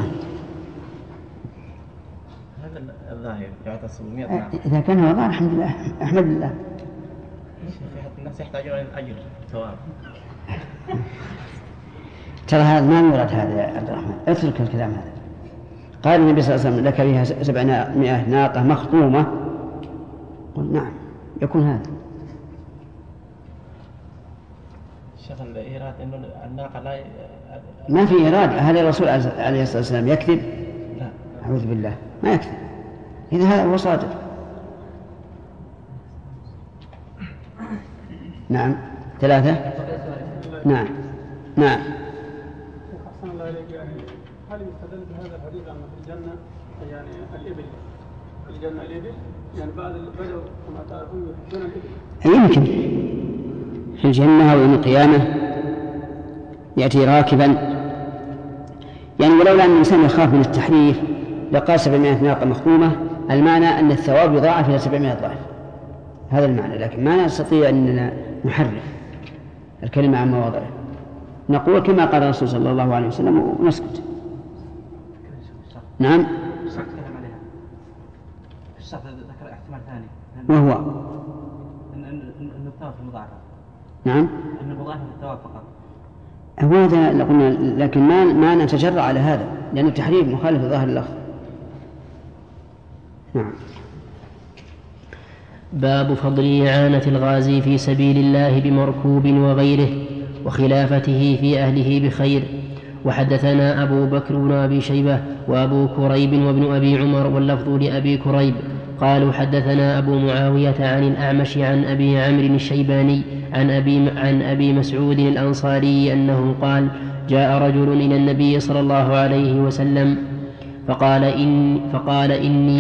هذا الظاهر يعطى 700 ناقة. إذا كان هو ظاهر الحمد لله، أحمد الله. الناس يحتاجون إلى الأجر ثواب. ترى هذا ما يراد هذا يا عبد الرحمن، اترك الكلام هذا. قال النبي صلى الله عليه وسلم: لك فيها 700 ناقة مخطومة. قل نعم، يكون هذا. شيخ الإيراد إنه الناقة لا ما في إيراد. هل الرسول عليه الصلاة والسلام يكذب؟ لا، أعوذ بالله، ما يكذب. إذا هذا هو صادق. نعم. 3. نعم. نعم. أحسن الله إليك. يعني هل يستدل بهذا الحديث أن في الجنة يعني الإبل، الجنة الإبل، يعني بعد البدو كما تعرفون يحبون الإبل؟ يمكن في الجنة أو يوم القيامة يأتي راكبا، يعني ولولا أن الإنسان يخاف من التحريف لقال 700 ناقة مخطومة. المعنى أن الثواب يضاعف إلى 700 ضعف، هذا المعنى. لكن ما نستطيع أن نحرف الكلمة عن مواضعه، نقول كما قال الرسول صلى الله عليه وسلم ونسكت. نعم. الشيخ ذكر احتمال ثاني وهو أن الثواب في المضاعفة. نعم. أن المضاعفة في الثواب فقط. هذا قلنا، لكن ما نتجرأ على هذا لأن التحريف مخالف لظاهر اللفظ. نعم. باب فضل إعانة الغازي في سبيل الله بمركوب وغيره وخلافته في أهله بخير. وحدثنا أبو بكر بن أبي شيبة وأبو كريب وابن أبي عمر واللفظ لأبي كريب قالوا حدثنا أبو معاوية عن الأعمش عن أبي عمرو الشيباني عن أبي مسعود الأنصاري أنه قال: جاء رجل إلى النبي صلى الله عليه وسلم فقال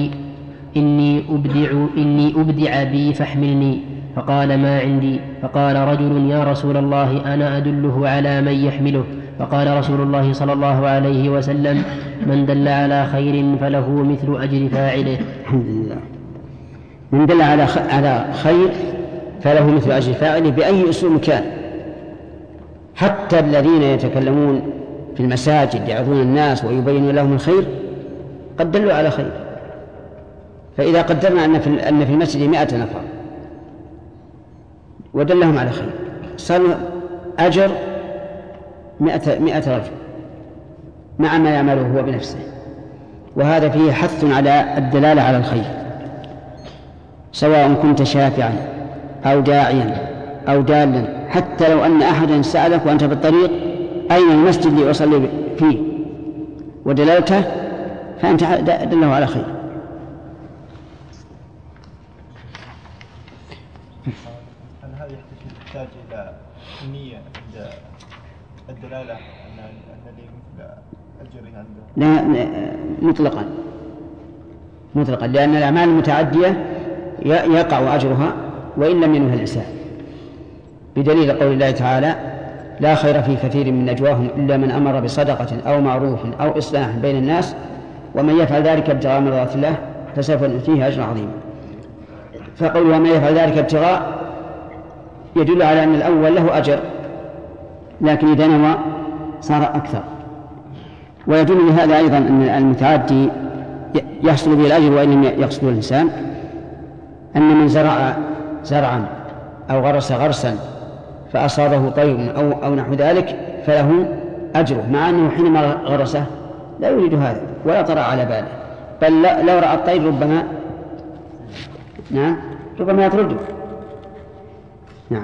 إني أبدع بي فاحملني. فقال: ما عندي. فقال رجل: يا رسول الله أنا أدله على من يحمله. فقال رسول الله صلى الله عليه وسلم: من دل على خير فله مثل أجر فاعله. الحمد لله. من دل على خير فله مثل أجر فاعله بأي أسلوب كان. حتى الذين يتكلمون في المساجد يعظون الناس ويبين لهم الخير قد دلوا على خير. فإذا قدرنا أن في المسجد 100 نفر ودلهم على خير صار أجر 100 رجل مع ما يعمله هو بنفسه. وهذا فيه حث على الدلالة على الخير، سواء كنت شافعا أو داعيا أو دالا. حتى لو أن أحدا سألك وأنت في الطريق: أين المسجد اللي أصلي فيه؟ ودلالته فأنت دله على خير. هل هذا يحتاج إلى النية عند الدلالة أن الذي مثل أجره عنده؟ لا، مطلقا، لأن الأعمال المتعدية يقع أجرها وإن لم ينوها الإنسان، بدليل قول الله تعالى: لا خير في كثير من نجواهم إلا من أمر بصدقة أو معروف أو إصلاح بين الناس ومن يفعل ذلك ابتغاء مرضات الله فسوف نؤتيه أجرا عظيما. فقول ومن يفعل ذلك ابتغاء يدل على أن الأول له أجر، لكن إذا نوى صار أكثر. ويدل لهذا أيضا أن المتعدي يحصل به الأجر وإن لم يقصده الإنسان، أن من زرع زرعا أو غرس غرسا فأصابه طير أو نحو ذلك فله أجره، مع أنه حينما غرسه لا يريد هذا ولا طرأ على باله، بل لو رأى الطير ربما يطرده. نعم.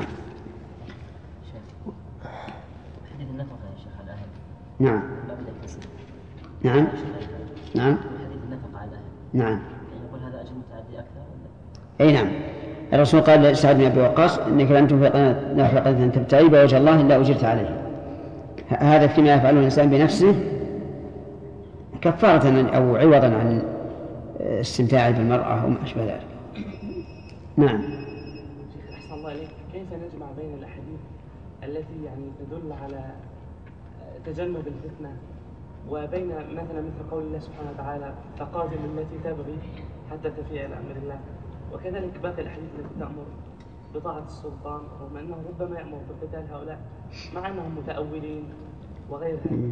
حديث النفقة يا شيخ على الأهل. نعم. نعم. نعم. حديث النفقة على الأهل. نعم. يقول هذا أجر متعدي أكثر ولا؟ أي نعم. الرسول قال لسعد بن أبي وقاص: إنك لن تنفق نفقة تبتغي بها وجه الله إلا أجرت عليه. هذا فيما يفعله الإنسان بنفسه كفارة أو عوضا عن استمتاع بالمرأة وما أشبه ذلك. نعم. شيخ أحسن الله إليك، كيف نجمع بين الأحاديث التي يعني تدل على تجنب الفتنة وبين مثل قول الله سبحانه وتعالى فقاتل التي تبغي حتى تفيء إلى أمر الله، وكذلك باقي الأحاديث التي تأمر بطاعة السلطان رغم أنه ربما يأمر بقتال هؤلاء مع أنهم متأولين وغير ذلك؟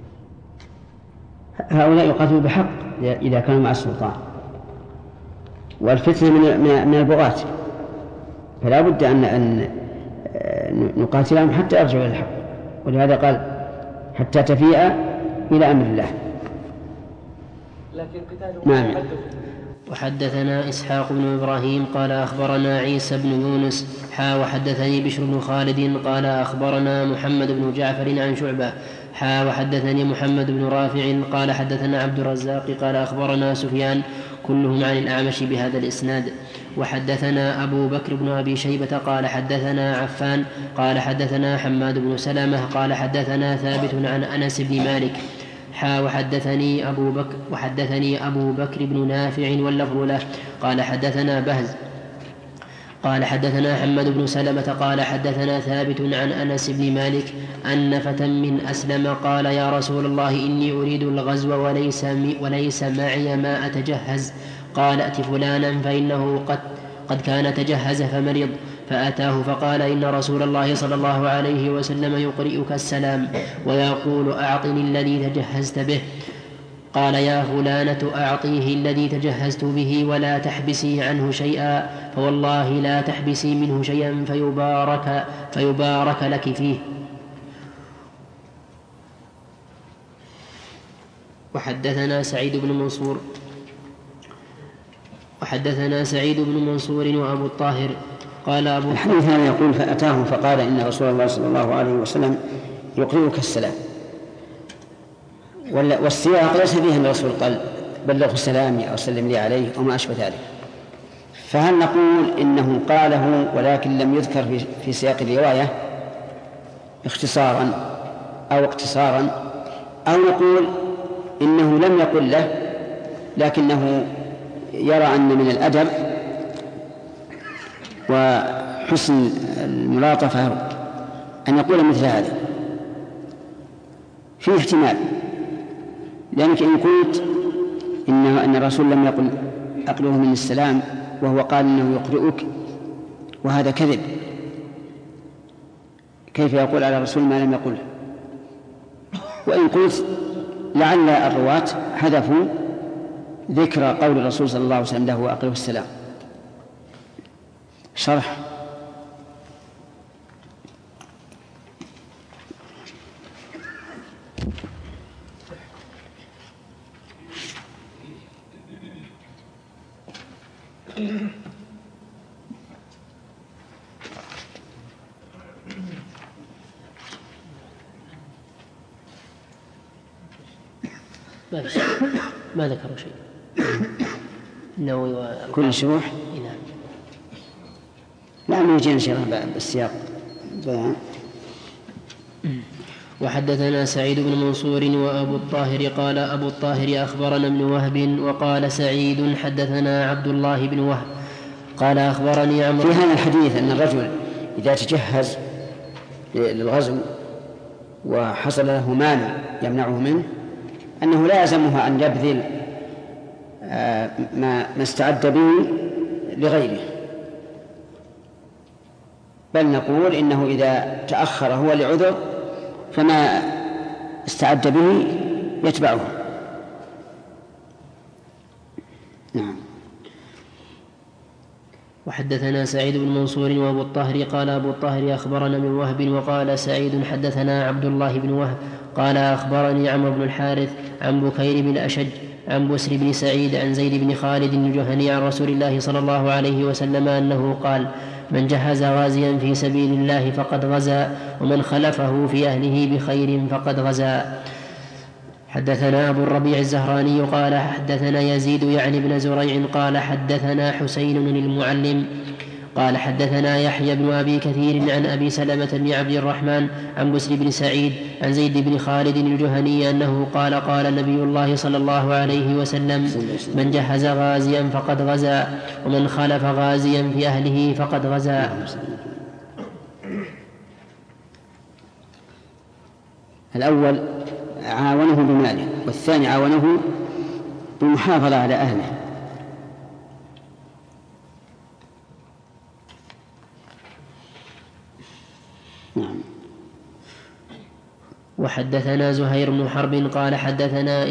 هؤلاء يقاتلوا بحق إذا كانوا مع السلطان، والفتنة من البغاة، فلا بد أن نقاتلهم حتى يرجعوا إلى الحق، ولهذا قال حتى تفيء إلى أمر الله. لكن قتالهم نعم. وحدثنا إسحاق بن إبراهيم قال أخبرنا عيسى بن يونس وحدثني بشر بن خالد قال أخبرنا محمد بن جعفر عن شعبة وحدثني محمد بن رافع قال حدثنا عبد الرزاق قال أخبرنا سفيان كلهم عن الأعمش بهذا الإسناد. وحدثنا أبو بكر بن أبي شيبة قال حدثنا عفان قال حدثنا حماد بن سلمة قال حدثنا ثابت عن أنس بن مالك وحدثني أبو بكر بن نافع واللفظ له قال حدثنا بهز قال حدثنا حماد بن سلمة قال حدثنا ثابت عن أنس بن مالك أن فتى من أسلم قال يا رسول الله إني أريد الغزو وليس معي ما أتجهز، قال أت فلانا فإنه قد كان تجهز فمرض، فأتاه فقال إن رسول الله صلى الله عليه وسلم يقرئك السلام ويقول أعطني الذي تجهزت به. قال يا فلانة أعطيه الذي تجهزت به ولا تحبسي عنه شيئا، فوالله لا تحبسي منه شيئا فيبارك لك فيه. وحدثنا سعيد بن منصور وأبو الطاهر قال أبو الحديث هذا يقول فأتاه فقال إن رسول الله صلى الله عليه وسلم يقرئك السلام، والسياق ليس فيه أن الرسول قال بلغ سلامي أو سلم لي عليه وما أشبه ذلك، فهل نقول إنه قاله ولكن لم يذكر في سياق الرواية اختصارا أو اقتصارا، أو نقول إنه لم يقل له لكنه يرى أن من الأدب وحسن الملاطفة أن يقول مثل هذا؟ فيه احتمال، لأنك إن قلت إن الرسول لم يقل أقرئه من السلام وهو قال إنه يقرئك وهذا كذب، كيف يقول على الرسول ما لم يقله؟ وإن قلت لعل الرواة حذفوا ذكر قول الرسول صلى الله عليه وسلم له أقرئه السلام. شرح. ما ذكروا شيء. النووي كل شروح. نعم يجي إن شاء الله بالسياق. وحدثنا سعيد بن منصور وأبو الطاهر قال أبو الطاهر أخبرنا ابن وهب وقال سعيد حدثنا عبد الله بن وهب قال أخبرني عمرو. في هذا الحديث أن الرجل إذا تجهز للغزو وحصل له مانع يمنعه منه أنه لا يلزمه أن يبذل ما استعد به لغيره، بل نقول إنه إذا تأخر هو لعذر فما استعد به يتبعه. نعم. وحدثنا سعيد بن منصور وأبو الطاهر قال أبو الطاهر أخبرنا من وهب وقال سعيد حدثنا عبد الله بن وهب قال أخبرني عمرو بن الحارث عن بكير بن أشج عن بسر بن سعيد عن زيد بن خالد الجهني عن رسول الله صلى الله عليه وسلم أنه قال من جهز غازيا في سبيل الله فقد غزا ومن خلفه في أهله بخير فقد غزا. حدثنا أبو الربيع الزهراني قال حدثنا يزيد يعني بن زريع قال حدثنا حسين المعلم قال حدثنا يحيى بن أبي كثير عن أبي سلمة بن عبد الرحمن عن بسر بن سعيد عن زيد بن خالد الجهني أنه قال قال نبي الله صلى الله عليه وسلم من جهز غازيا فقد غزا ومن خلف غازيا في أهله فقد غزا. الأول عاونه بماله، والثاني عاونه بالمحافظة على أهله. نعم. وحدثنا زهير بن حرب قال حدثنا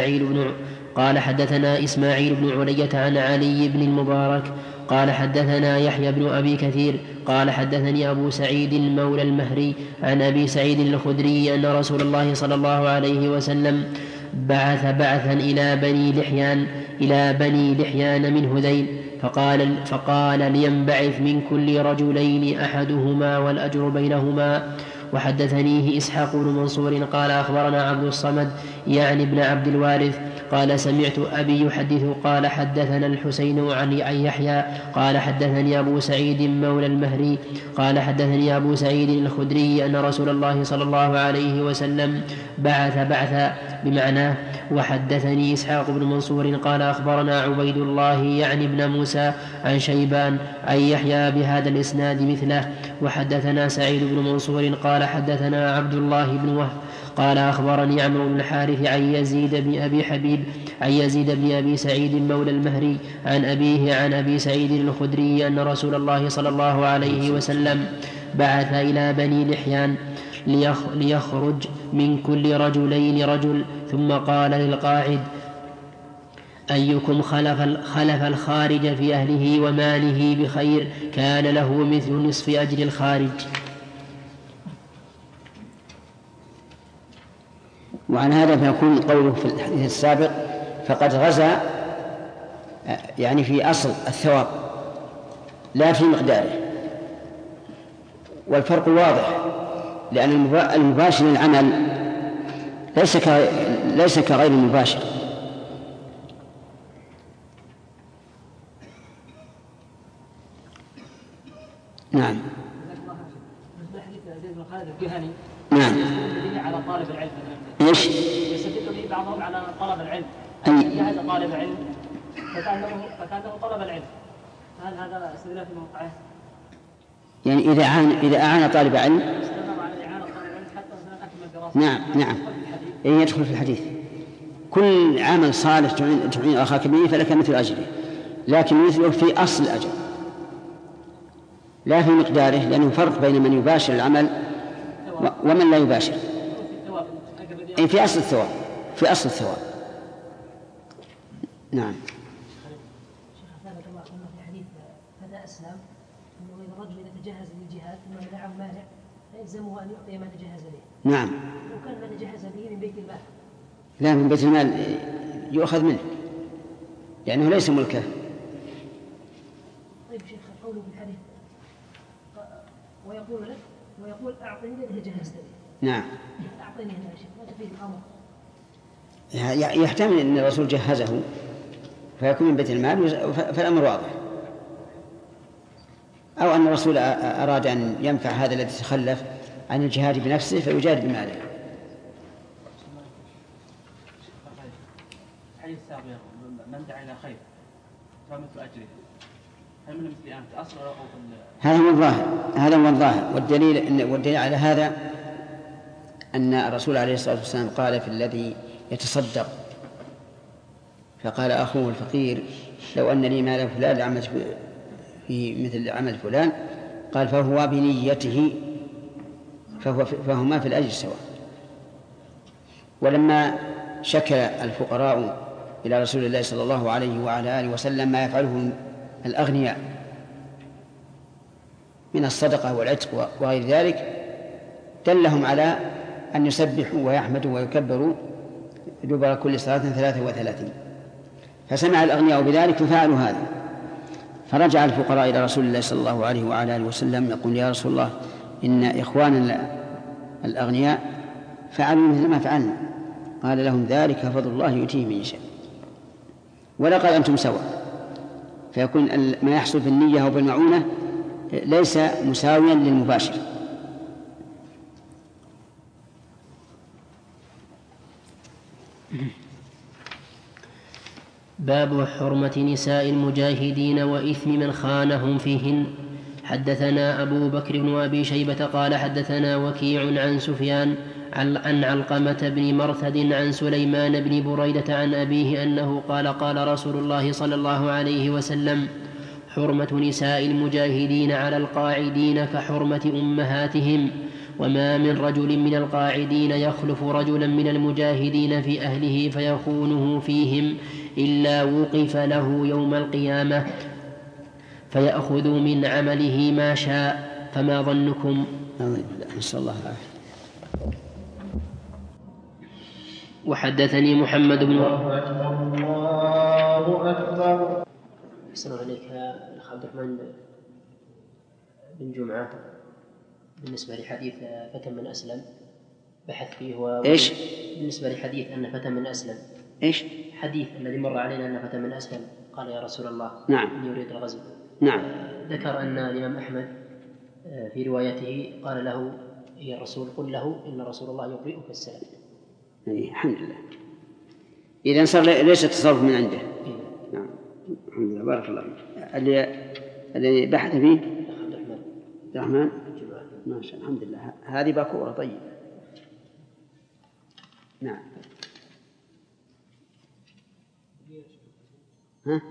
إسماعيل بن علية عن علي بن المبارك قال حدثنا يحيى بن أبي كثير قال حدثني أبو سعيد مولى المهري عن أبي سعيد الخدري أن رسول الله صلى الله عليه وسلم بعث بعثا إلى بني لحيان من هذيل فقال لينبعث من كل رجلين أحدهما والأجر بينهما. وحدثنيه إسحاق بن منصور قال أخبرنا عبد الصمد يعني ابن عبد الوارث قال سمعت أبي يحدث قال حدثنا الحسين عن يحيى قال حدثني أبو سعيد مولى المهري قال حدثني أبو سعيد الخدري أن رسول الله صلى الله عليه وسلم بعث بعثا بمعناه. وحدثني إسحاق بن منصور قال أخبرنا عبيد الله يعني ابن موسى عن شيبان عن يحيى بهذا الإسناد مثله. وحدثنا سعيد بن منصور قال حدثنا عبد الله بن وهب قال أخبرني عمرو بن الحارث عن يزيد بن أبي حبيب عن يزيد بن أبي سعيد مولى المهري عن أبيه عن أبي سعيد الخدري أن رسول الله صلى الله عليه وسلم بعث إلى بني لحيان ليخرج من كل رجلين رجل ثم قال للقاعد أيكم خلف الخارج في أهله وماله بخير كان له مثل نصف أجر الخارج. وعن هذا فيكون قوله في الحديث السابق فقد غزا يعني في أصل الثواب لا في مقداره، والفرق واضح لأن المباشر للعمل ليس كغير المباشر. نعم. نعم. على طالب العلم. ايش؟ يستدل به بعضهم على طلب العلم. أن جهز طالب علم فكانه طلب العلم. هل هذا استدلال في موقعه؟ يعني إذا أعان طالب علم. استمر على إعانة طالب العلم حتى أكمل دراسته. نعم. يدخل في الحديث. كل عمل صالح تعين أخاك به فلك مثل أجره، لكن مثله في أصل الأجر لا في مقداره، لأنه فرق بين من يباشر العمل ومن لا يباشر. أي في أصل الثواب، في أصل الثواب. نعم. شيخ ثابت الله عنه في حديث بدأ أسلم أنه إذا الرجل إذا تجهز للجهاد ثم منعه مانع فيلزمه أن يعطي ما تجهز به. نعم. لو كان ما تجهز به من بيت المال. لا، من بيت المال يؤخذ منه لأنه ليس ملكه. طيب شيخ قوله في الحديث ويقول لك ويقول أعطني الذي جهزت به. نعم. أعطيني هذا الشيء ما تفيد الأمر. يحتمل أن الرسول جهزه فيكون من بيت المال فالأمر واضح، أو أن الرسول أراد أن ينفع هذا الذي تخلف عن الجهاد بنفسه فيجاهد بماله. الحديث السابق من دعا إلى خير فمثل أجره، هل من مثل أنت أصل أو هذا هو الظاهر. والدليل على هذا أن الرسول عليه الصلاة والسلام قال في الذي يتصدق فقال أخوه الفقير لو أن لي مال فلان لعملت في مثل عمل فلان، قال فهو بنيته فهما في الأجر سواء. ولما شكى الفقراء إلى رسول الله صلى الله عليه وعلى آله وسلم ما يفعله الأغنياء من الصدقة والعتق وغير ذلك، دلهم على أن يسبحوا ويحمدوا ويكبروا دبر كل صلاة 33. فسمع الأغنياء بذلك ففعلوا هذا، فرجع الفقراء إلى رسول الله صلى الله عليه وعلى آله وسلم يقول يا رسول الله إن إخواننا الأغنياء فعلوا مثل ما فعلنا. قال لهم ذلك فضل الله يؤتيه من يشاء ولا قال أنتم سواء. فيكون ما يحصل في النية أو بالمعونة ليس مساويا للمباشر. باب حرمة نساء المجاهدين وإثم من خانهم فيهن. حدثنا أبو بكر بن أبي شيبة قال حدثنا وكيع عن سفيان عن علقمة بن مرثد عن سليمان بن بريدة عن أبيه أنه قال قال رسول الله صلى الله عليه وسلم: حرمة نساء المجاهدين على القاعدين كحرمة أمهاتهم، وما من رجل من القاعدين يخلف رجلا من المجاهدين في أهله فيخونه فيهم إلا وقف له يوم القيامة فيأخذ من عمله ما شاء، فما ظنكم؟ نسأل الله العافية. وحدثني محمد بن الله أكبر. أحسن عليك الأخ عبد الرحمن بن جمعة، بالنسبة لحديث فتى من أسلم بحث فيه إيش؟ بالنسبة لحديث أن فتى من أسلم، إيش؟ حديث الذي مر علينا أن فتى من أسلم قال يا رسول الله نعم يريد الغزو. نعم. ذكر أن الإمام أحمد في روايته قال له يا الرسول قل له إن رسول الله يقرئك السلام. الحمد لله. إذا صار ليس تصرف من عنده. نعم الحمد لله. بارك الله الذي بحث فيه عبد الرحمن ما شاء الله. الحمد لله. هذه باكورة طيب. نعم. ها؟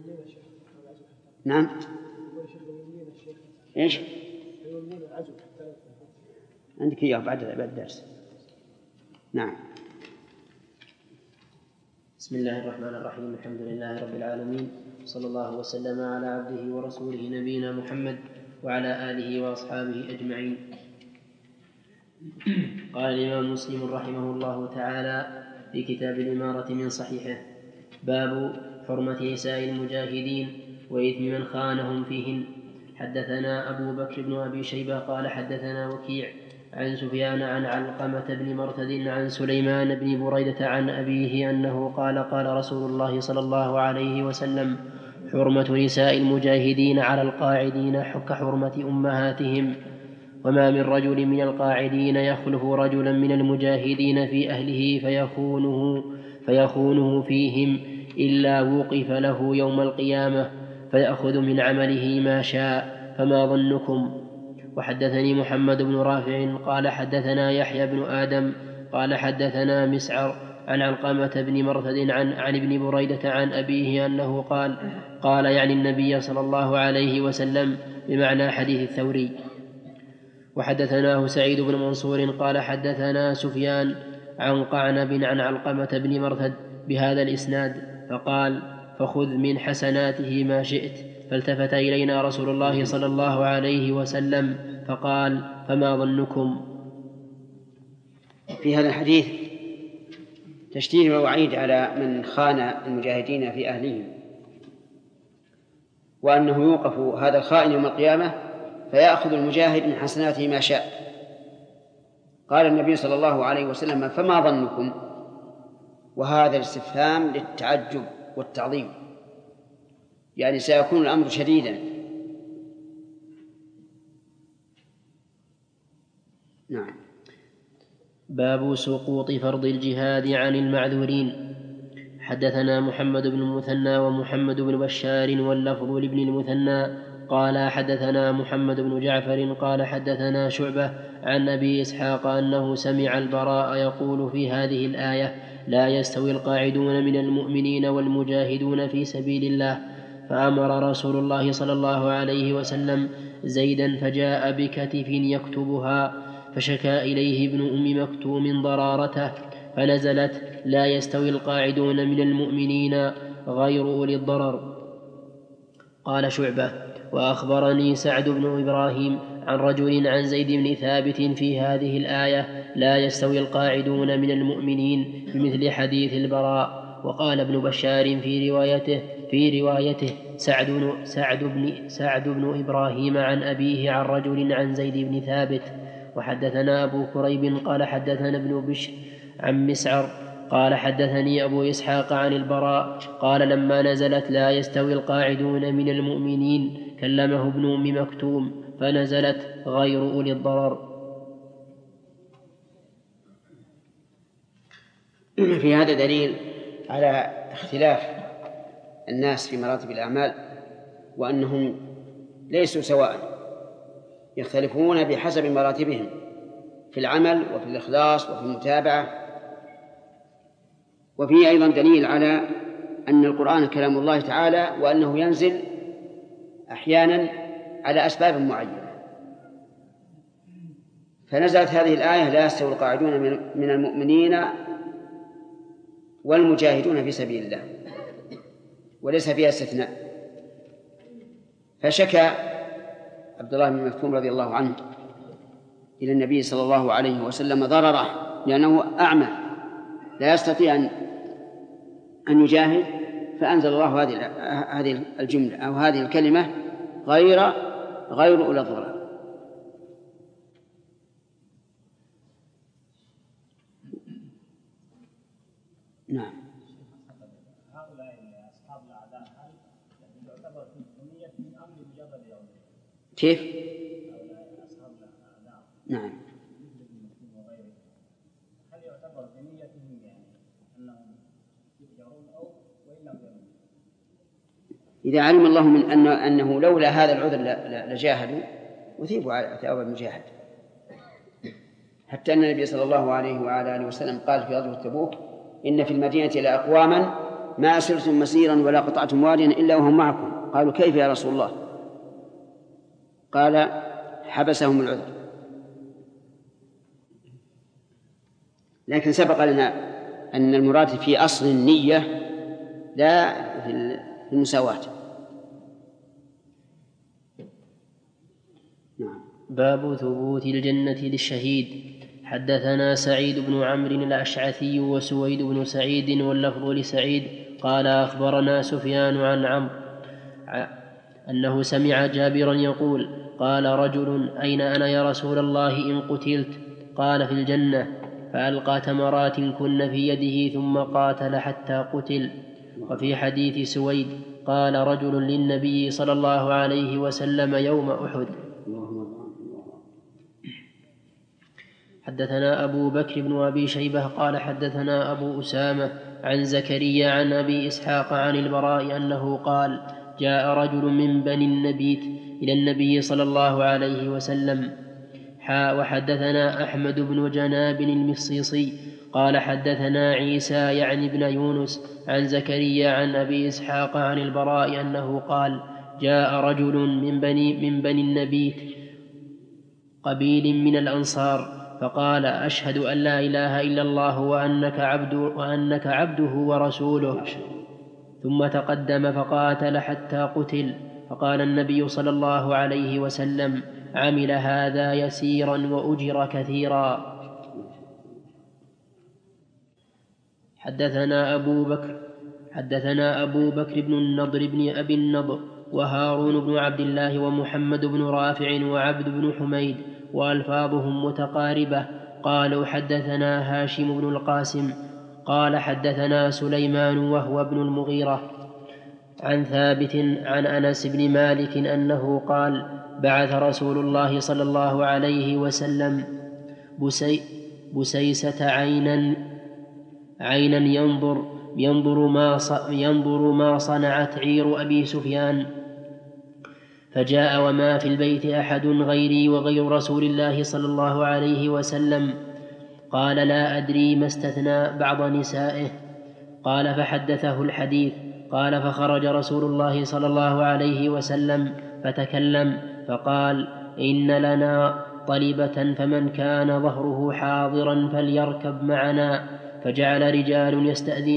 نعم. ايش؟ عندك اياه بعد الدرس. نعم. بسم الله الرحمن الرحيم. الحمد لله رب العالمين، صلى الله وسلم على عبده ورسوله نبينا محمد وعلى آله وأصحابه أجمعين. قال الإمام مسلم رحمه الله تعالى في كتاب الإمارة من صحيحه: باب حرمة نساء المجاهدين وإثم من خانهم فيهن. حدثنا أبو بكر بن أبي شيبة قال حدثنا وكيع عن سفيان عن علقمة بن مرثد عن سليمان بن بريدة عن أبيه أنه قال قال رسول الله صلى الله عليه وسلم: حرمة نساء المجاهدين على القاعدين كحرمة أمهاتهم، وما من رجل من القاعدين يخلف رجلا من المجاهدين في أهله فيخونه فيهم إلا وقف له يوم القيامة فيأخذ من عمله ما شاء، فما ظنكم؟ وحدثني محمد بن رافع قال حدثنا يحيى بن آدم قال حدثنا مسعر عن علقمة بن مرثد عن ابن بريدة عن أبيه أنه قال يعني النبي صلى الله عليه وسلم بمعنى حديث الثوري. وحدثناه سعيد بن منصور قال حدثنا سفيان عن قعنب عن علقمة بن مرثد بهذا الإسناد فقال: فخذ من حسناته ما شئت. فالتفت إلينا رسول الله صلى الله عليه وسلم فقال: فما ظنكم؟ في هذا الحديث تشديد ووعيد على من خان المجاهدين في أهلهم، وأنه يوقف هذا الخائن يوم القيامة فيأخذ المجاهد من حسناته ما شاء. قال النبي صلى الله عليه وسلم: فما ظنكم؟ وهذا الاستفهام للتعجب والتعظيم، يعني سيكون الأمر شديدا. نعم. باب سقوط فرض الجهاد عن المعذورين. حدثنا محمد بن المثنى ومحمد بن بشار واللفظ لابن المثنى قال حدثنا محمد بن جعفر قال حدثنا شعبة عن أبي إسحاق أنه سمع البراء يقول في هذه الآية: لا يستوي القاعدون من المؤمنين والمجاهدون في سبيل الله. فأمر رسول الله صلى الله عليه وسلم زيدا فجاء بكتف يكتبها فشكى إليه ابن أم مكتوم ضرارته فنزلت: لا يستوي القاعدون من المؤمنين غير أولي الضرر. قال شعبة: وأخبرني سعد بن إبراهيم عن رجل عن زيد بن ثابت في هذه الآية: لا يستوي القاعدون من المؤمنين بمثل حديث البراء. وقال ابن بشار في روايته سعد بن إبراهيم عن أبيه عن رجل عن زيد بن ثابت. وحدثنا أبو كريب قال حدثنا ابن بشر عن مسعر قال حدثني أبو إسحاق عن البراء قال لما نزلت لا يستوي القاعدون من المؤمنين كلمه ابن أم مكتوم فنزلت غير أولي الضرر. في هذا دليل على اختلاف الناس في مراتب الأعمال وأنهم ليسوا سواء، يختلفون بحسب مراتبهم في العمل وفي الإخلاص وفي المتابعة. وفيه أيضا دليل على أن القرآن كلام الله تعالى وأنه ينزل أحيانا على أسباب معينة. فنزلت هذه الآية لا يستوي القاعدون من المؤمنين والمجاهدون في سبيل الله، وليس فيها استثناء. فشكى عبد الله بن مكتوم رضي الله عنه إلى النبي صلى الله عليه وسلم ضرره، لأنه أعمى لا يستطيع أن يجاهد، فأنزل الله هذه الجملة أو هذه الكلمة غير أولي الضرر. نعم. هؤلاء أصحاب الأعداء هل يعتبر في الأمية من أمر مجرد يوم؟ كيف؟ هؤلاء أصحاب الأعداء. نعم. هل يعتبر بنيتهم يعني أنهم يؤجرون أو وإن لم يؤجرون؟ إذا علم الله من أنه لولا هذا العذر لجاهدوا وثيبوا على ثواب المجاهد. حتى أن النبي صلى الله عليه وعلى آله وسلم قال في غزوة تبوك: إن في المدينة لأقواما ما أسرتم مسيرا ولا قطعتم واديا إلا وهم معكم. قالوا: كيف يا رسول الله؟ قال: حبسهم العذر. لكن سبق لنا أن المراد في أصل النية لا في المساواة. نعم. باب ثبوت الجنة للشهيد. حدثنا سعيد بن عمرو الأشعثي وسويد بن سعيد واللفظ لسعيد قال أخبرنا سفيان عن عمرو أنه سمع جابرا يقول: قال رجل: أين أنا يا رسول الله إن قتلت؟ قال: في الجنة. فألقى تمرات كن في يده ثم قاتل حتى قتل. وفي حديث سويد قال رجل للنبي صلى الله عليه وسلم يوم أحد. حدثنا أبو بكر بن أبي شيبة قال حدثنا أبو أسامة عن زكريا عن أبي إسحاق عن البراء أنه قال: جاء رجل من بني النبيت إلى النبي صلى الله عليه وسلم. وحدثنا أحمد بن جناب المصيصي قال حدثنا عيسى يعني بن يونس عن زكريا عن أبي إسحاق عن البراء أنه قال: جاء رجل من بني النبيت قبيل من الأنصار فقال: أشهد أن لا إله إلا الله وأنك عبده ورسوله. ثم تقدم فقاتل حتى قتل. فقال النبي صلى الله عليه وسلم: عمل هذا يسيرا وأجر كثيرا. حدثنا أبو بكر بن النضر بن أبي النضر وهارون بن عبد الله ومحمد بن رافع وعبد بن حميد وألفاظهم متقاربة. قالوا: حدثنا هاشم بن القاسم قال حدثنا سليمان وهو ابن المغيرة عن ثابت عن أنس بن مالك أنه قال: بعث رسول الله صلى الله عليه وسلم بسيسة عينا ينظر ما صنعت عير أبي سفيان. فجاء وما في البيت أحد غيري وغير رسول الله صلى الله عليه وسلم. قال: لا أدري ما استثنى بعض نسائه. قال: فحدثه الحديث. قال: فخرج رسول الله صلى الله عليه وسلم فتكلم فقال: إن لنا طلبة فمن كان ظهره حاضرا فليركب معنا. فجعل رجال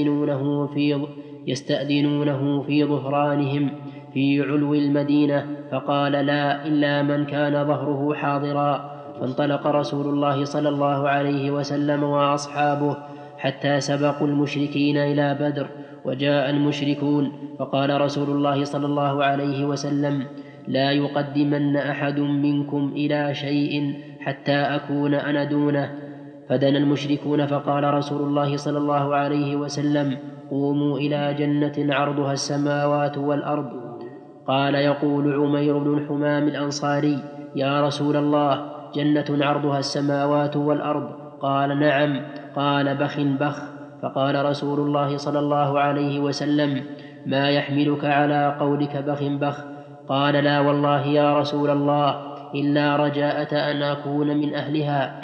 يستأذنونه في ظهرانهم في علو المدينة، فقال: لا إلا من كان ظهره حاضرا. فانطلق رسول الله صلى الله عليه وسلم وأصحابه حتى سبقوا المشركين إلى بدر. وجاء المشركون فقال رسول الله صلى الله عليه وسلم: لا يقدمن أحد منكم إلى شيء حتى أكون أنا دونه. فدنا المشركون فقال رسول الله صلى الله عليه وسلم: قوموا إلى جنة عرضها السماوات والأرض. قال يقول عمير بن الحمام الأنصاري: يا رسول الله، جنة عرضها السماوات والأرض؟ قال: نعم. قال: بخ بخ. فقال رسول الله صلى الله عليه وسلم: ما يحملك على قولك بخ بخ؟ قال: لا والله يا رسول الله، إلا رجاءة أن أكون من أهلها.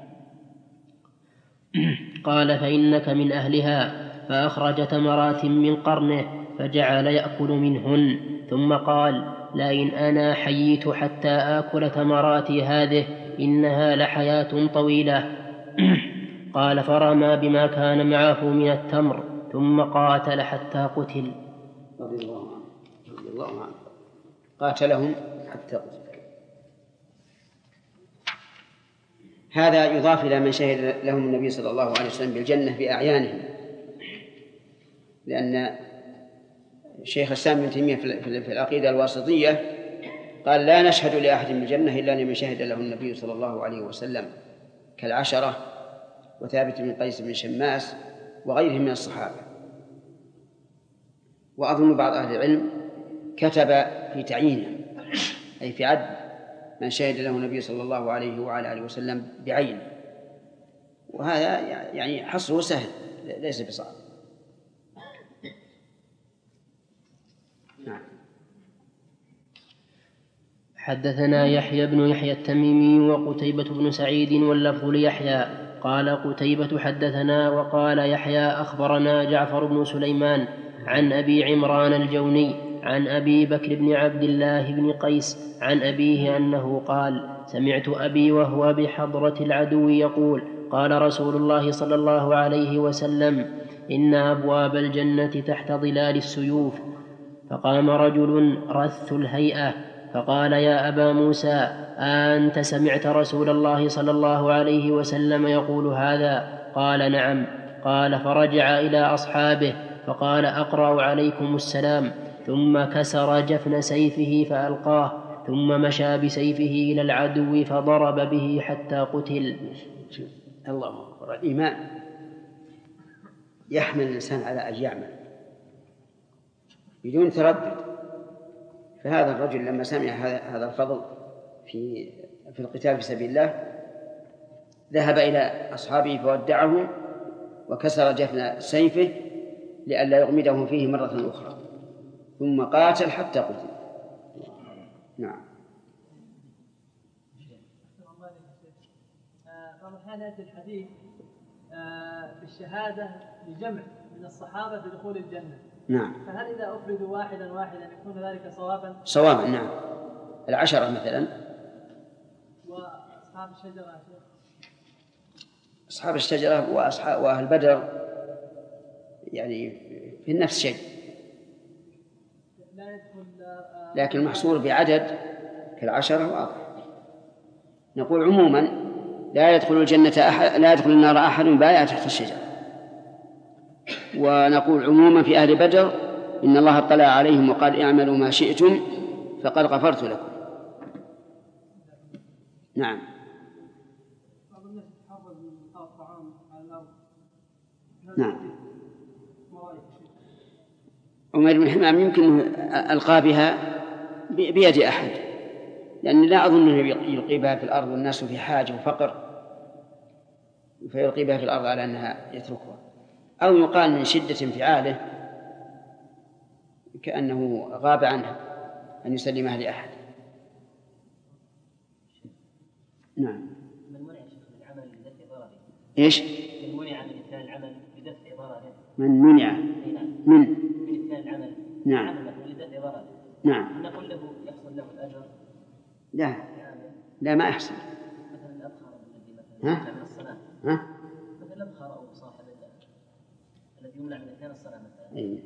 قال: فإنك من أهلها. فأخرج تمرات من قرنه فجعل يأكل منهن، ثم قال: لئن أنا حييت حتى آكل تمراتي هذه إنها لحياة طويلة. قال: فرمى بما كان معه من التمر ثم قاتل حتى قتل. رضي الله عنه قاتلهم حتى قتل. هذا يضاف إلى من شهد لهم النبي صلى الله عليه وسلم بالجنة بأعيانهم، لأن الشيخ الإسلام ابن تيمية في العقيدة الواسطية قال: لا نشهد لأحد بالجنة إلا لمن شهد له النبي صلى الله عليه وسلم، كالعشرة وثابت بن قيس بن شماس وغيرهم من الصحابة. وأظن بعض أهل العلم كتب في تعيينه، أي في عد من شهد له النبي صلى الله عليه وعلى آله وسلم بعينه، وهذا يعني حصره سهل ليس بصعب. نعم. حدثنا يحيى بن يحيى التميمي وقتيبة بن سعيد واللفظ ليحيى قال قتيبة: حدثنا. وقال يحيى: أخبرنا جعفر بن سليمان عن أبي عمران الجوني عن أبي بكر بن عبد الله بن قيس عن أبيه أنه قال: سمعت أبي وهو بحضرة العدو يقول: قال رسول الله صلى الله عليه وسلم: إن أبواب الجنة تحت ظلال السيوف. فقام رجل رث الهيئة فقال: يا أبا موسى، أنت سمعت رسول الله صلى الله عليه وسلم يقول هذا؟ قال: نعم. قال: فرجع إلى أصحابه فقال: أقرأ عليكم السلام. ثم كسر جفن سيفه فألقاه، ثم مشى بسيفه إلى العدو فضرب به حتى قتل. الله أكبر. الإيمان يحمل الإنسان على أن يعمل بدون تردد. فهذا الرجل لما سمع هذا الفضل في القتال في سبيل الله ذهب إلى أصحابه فودعهم وكسر جفن سيفه لئلا يغمدهم فيه مرة أخرى، ثم قاتل حتى قتل. نعم. بعض الأحيان يأتي الحديث بالشهادة لجمع من الصحابة بدخول الجنة. نعم. فهل إذا أفردوا واحدا يكون ذلك صوابا؟ صوابا، نعم. العشرة مثلا. وأصحاب الشجرة؟ أصحاب الشجرة وأهل بدر يعني في نفس الشيء، لكن المحصور بعدد كالعشرة واضح. نقول عموما لا يدخل النار أحد بايع تحت الشجرة. ونقول عموما في أهل بدر: إن الله اطلع عليهم وقال: اعملوا ما شئتم فقد غفرت لكم. نعم. نعم. عمير بن حمام يمكن ألقى بها بيد أحد، لأن لا أظن أنه يلقي بها في الأرض والناس في حاجة وفقر فيلقي بها في الأرض على أنها يتركها، أو يقال من شدة انفعاله كأنه غاب عنها أن يسلمها لأحد. نعم. من منع من العمل لدفع ضرره؟ إيش؟ من منع من إتيان العمل لدفع ضرره؟ من منع من إتيان العمل؟ نعم. عمل لدفع ضرره؟ نعم. نقول له يحصل له الأجر؟ لا ما أحسن. مثلا الأبخر الذي مثلا من الصلاة. مثلا الأبخر أو صاحب الذي يمنع من إتيان الصلاة مثلا. أي.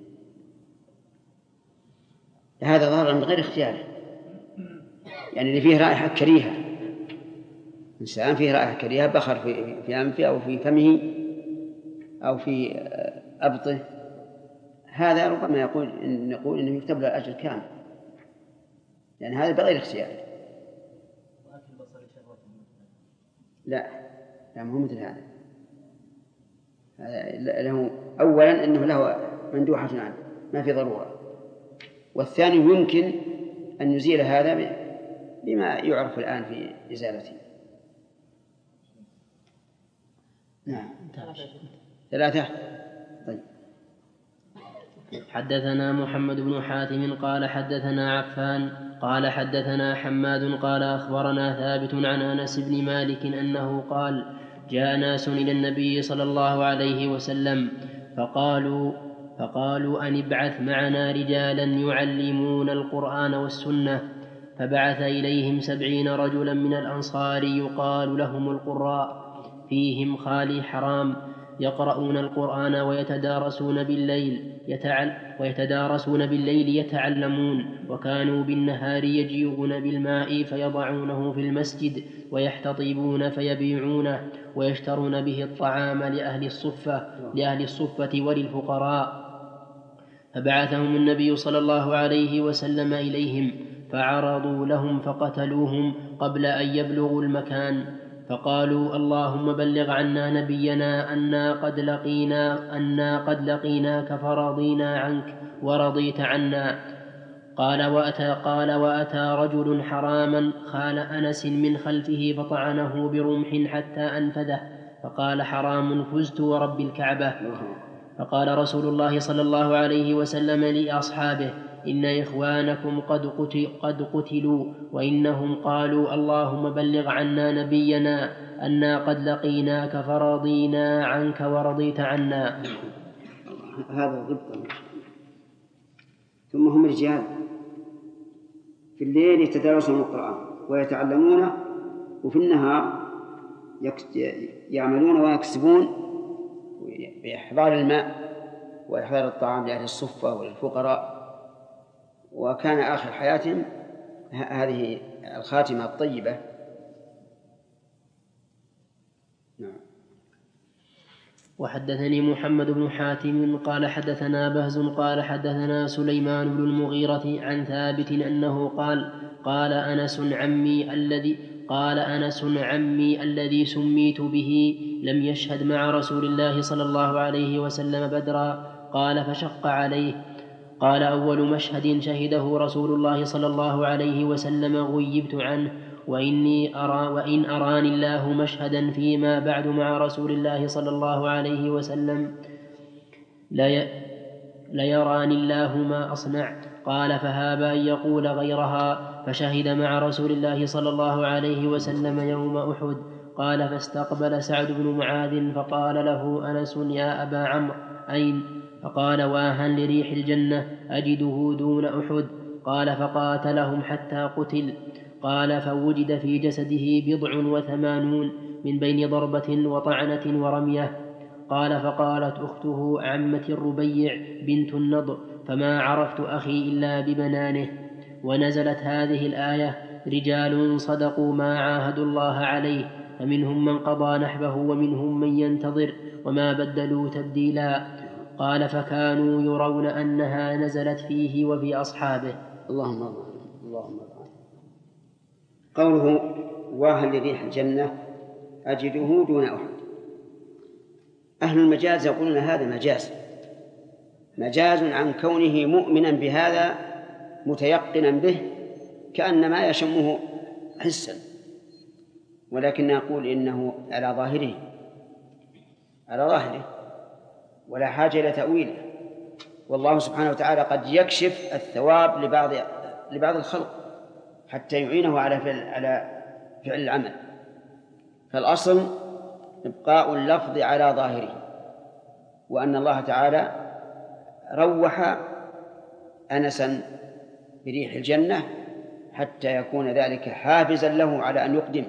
هذا ضرر من غير اختياره، يعني اللي فيه رائحة كريهة، إنسان فيه رائحة كريهة بخر في أنفه أو في فمه أو في أبطه، هذا ربما نقول إنه يكتب له الأجر كامل، يعني هذا بغير اختيار. لا مو مثل هذا. له أولا أنه له مندوحة عنه ما في ضرورة، والثاني يمكن أن يزيل هذا بما يعرف الآن في إزالته. نعم. 3. طيب. حدثنا محمد بن حاتم قال حدثنا عفان قال حدثنا حماد قال أخبرنا ثابت عن أنس بن مالك أنه قال جاء ناس إلى النبي صلى الله عليه وسلم فقالوا أن ابعث معنا رجالا يعلمون القرآن والسنة، فبعث إليهم 70 رجلا من الأنصار يقال لهم القراء، فيهم خالي حرام، يقرؤون القرآن ويتدارسون بالليل يتعلمون، وكانوا بالنهار يجيئون بالماء فيضعونه في المسجد ويحتطبون فيبيعونه ويشترون به الطعام لأهل الصفة وللفقراء. فبعثهم النبي صلى الله عليه وسلم إليهم فعرضوا لهم فقتلوهم قبل أن يبلغوا المكان، فقالوا اللهم بلغ عنا نبينا أنا قد لقيناك فرضينا عنك ورضيت عنا. قال وأتى رجل حراما خال أنس من خلفه فطعنه برمح حتى أنفذه، فقال حرام فزت ورب الكعبة. فقال رسول الله صلى الله عليه وسلم لأصحابه إن إخوانكم قد قتلوا، وإنهم قالوا اللهم بلغ عنا نبينا أنا قد لقيناك فرضينا عنك ورضيت عنا. هذا ضبط. ثم هم رجال في الليل يتدارسون القرآن ويتعلمونه، وفي النهار يعملون ويكسبون بإحضار الماء وإحضار الطعام لأهل الصفة وللفقراء. وكان آخر حياتهم هذه الخاتمة الطيبة. نعم. وحدثني محمد بن حاتم قال حدثنا بهز قال حدثنا سليمان بن المغيرة عن ثابت أنه قال أنس عمي الذي سميت به لم يشهد مع رسول الله صلى الله عليه وسلم بدرا. قال فشق عليه. قال أول مشهد شهده رسول الله صلى الله عليه وسلم غيبت عنه، وإن أراني الله مشهدا فيما بعد مع رسول الله صلى الله عليه وسلم ليراني الله ما أصنع. قال فهاب أن يقول غيرها، فشهد مع رسول الله صلى الله عليه وسلم يوم أحد. قال فاستقبل سعد بن معاذ فقال له أنس يا أبا عمرو أين؟ فقال واها لريح الجنة أجده دون أحد. قال فقاتلهم حتى قتل. قال فوجد في جسده 87 من بين ضربة وطعنة ورمية. قال فقالت أخته عمة الربيع بنت النضر فما عرفت أخي إلا ببنانه. ونزلت هذه الآية رجال صدقوا ما عاهدوا الله عليه، فمنهم من قضى نحبه ومنهم من ينتظر وما بدلوا تبديلا. قال فكانوا يرون أنها نزلت فيه وفي أصحابه. اللهم أرضى. قوله واهل لريح الجنة أجده دون أحد، أهل المجاز يقولون هذا مجاز عن كونه مؤمنا بهذا متيقنا به كأنما يشمه حسا، ولكن نقول إنه على ظاهره ولا حاجة إلى تأويله. والله سبحانه وتعالى قد يكشف الثواب لبعض الخلق حتى يعينه على فعل العمل. فالأصل إبقاء اللفظ على ظاهره، وأن الله تعالى روح أنسا بريح الجنة حتى يكون ذلك حافزا له على أن يقدم.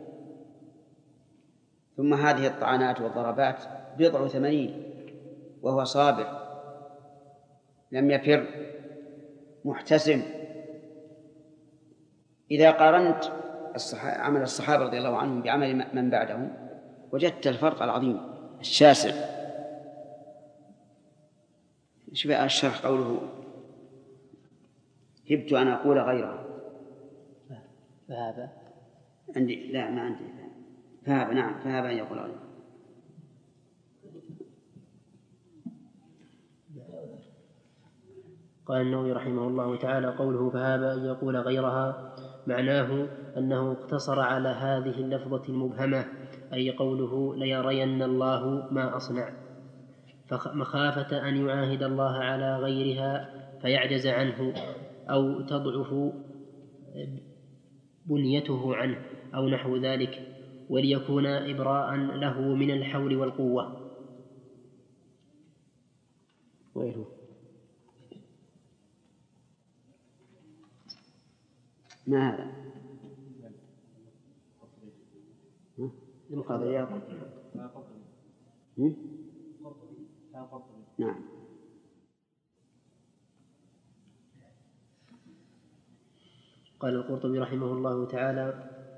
ثم هذه الطعنات والضربات 87 وهو صابر لم يفر محتسم. إذا قارنت عمل الصحابة رضي الله عنهم بعمل من بعدهم وجدت الفرق العظيم الشاسع. شبه الشرح قوله هبت أن أقول غيره. فهذا عندي لا ما عندي فهذا. نعم فهذا أن يقول غيره. قال النووي رحمه الله تعالى: قوله فهاب أن يقول غيرها معناه أنه اقتصر على هذه اللفظة المبهمة، أي قوله ليرين الله ما أصنع، مخافة أن يعاهد الله على غيرها فيعجز عنه أو تضعف بنيته عنه أو نحو ذلك، وليكون إبراء له من الحول والقوة. ويله ما هذا؟ القضية نعم. قال القرطبي رحمه الله تعالى: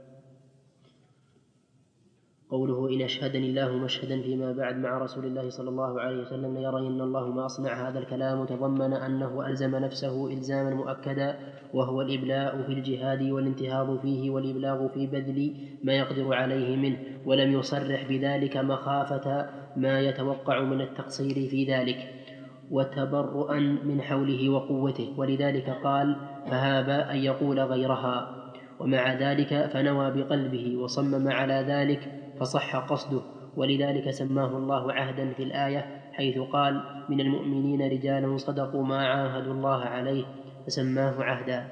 قوله إن أشهدني الله مشهدا فيما بعد مع رسول الله صلى الله عليه وسلم ليرين الله ما أصنع، هذا الكلام تضمن أنه ألزم نفسه إلزاما مؤكدا، وهو الإبلاء في الجهاد والانتهاض فيه والإبلاغ في بذل ما يقدر عليه منه، ولم يصرح بذلك مخافة ما يتوقع من التقصير في ذلك وتبرؤا من حوله وقوته، ولذلك قال فهاب أن يقول غيرها، ومع ذلك فنوى بقلبه وصمم على ذلك فصح قصده، ولذلك سماه الله عهدا في الآية حيث قال من المؤمنين رجال صدقوا ما عاهدوا الله عليه فسماه عهدا.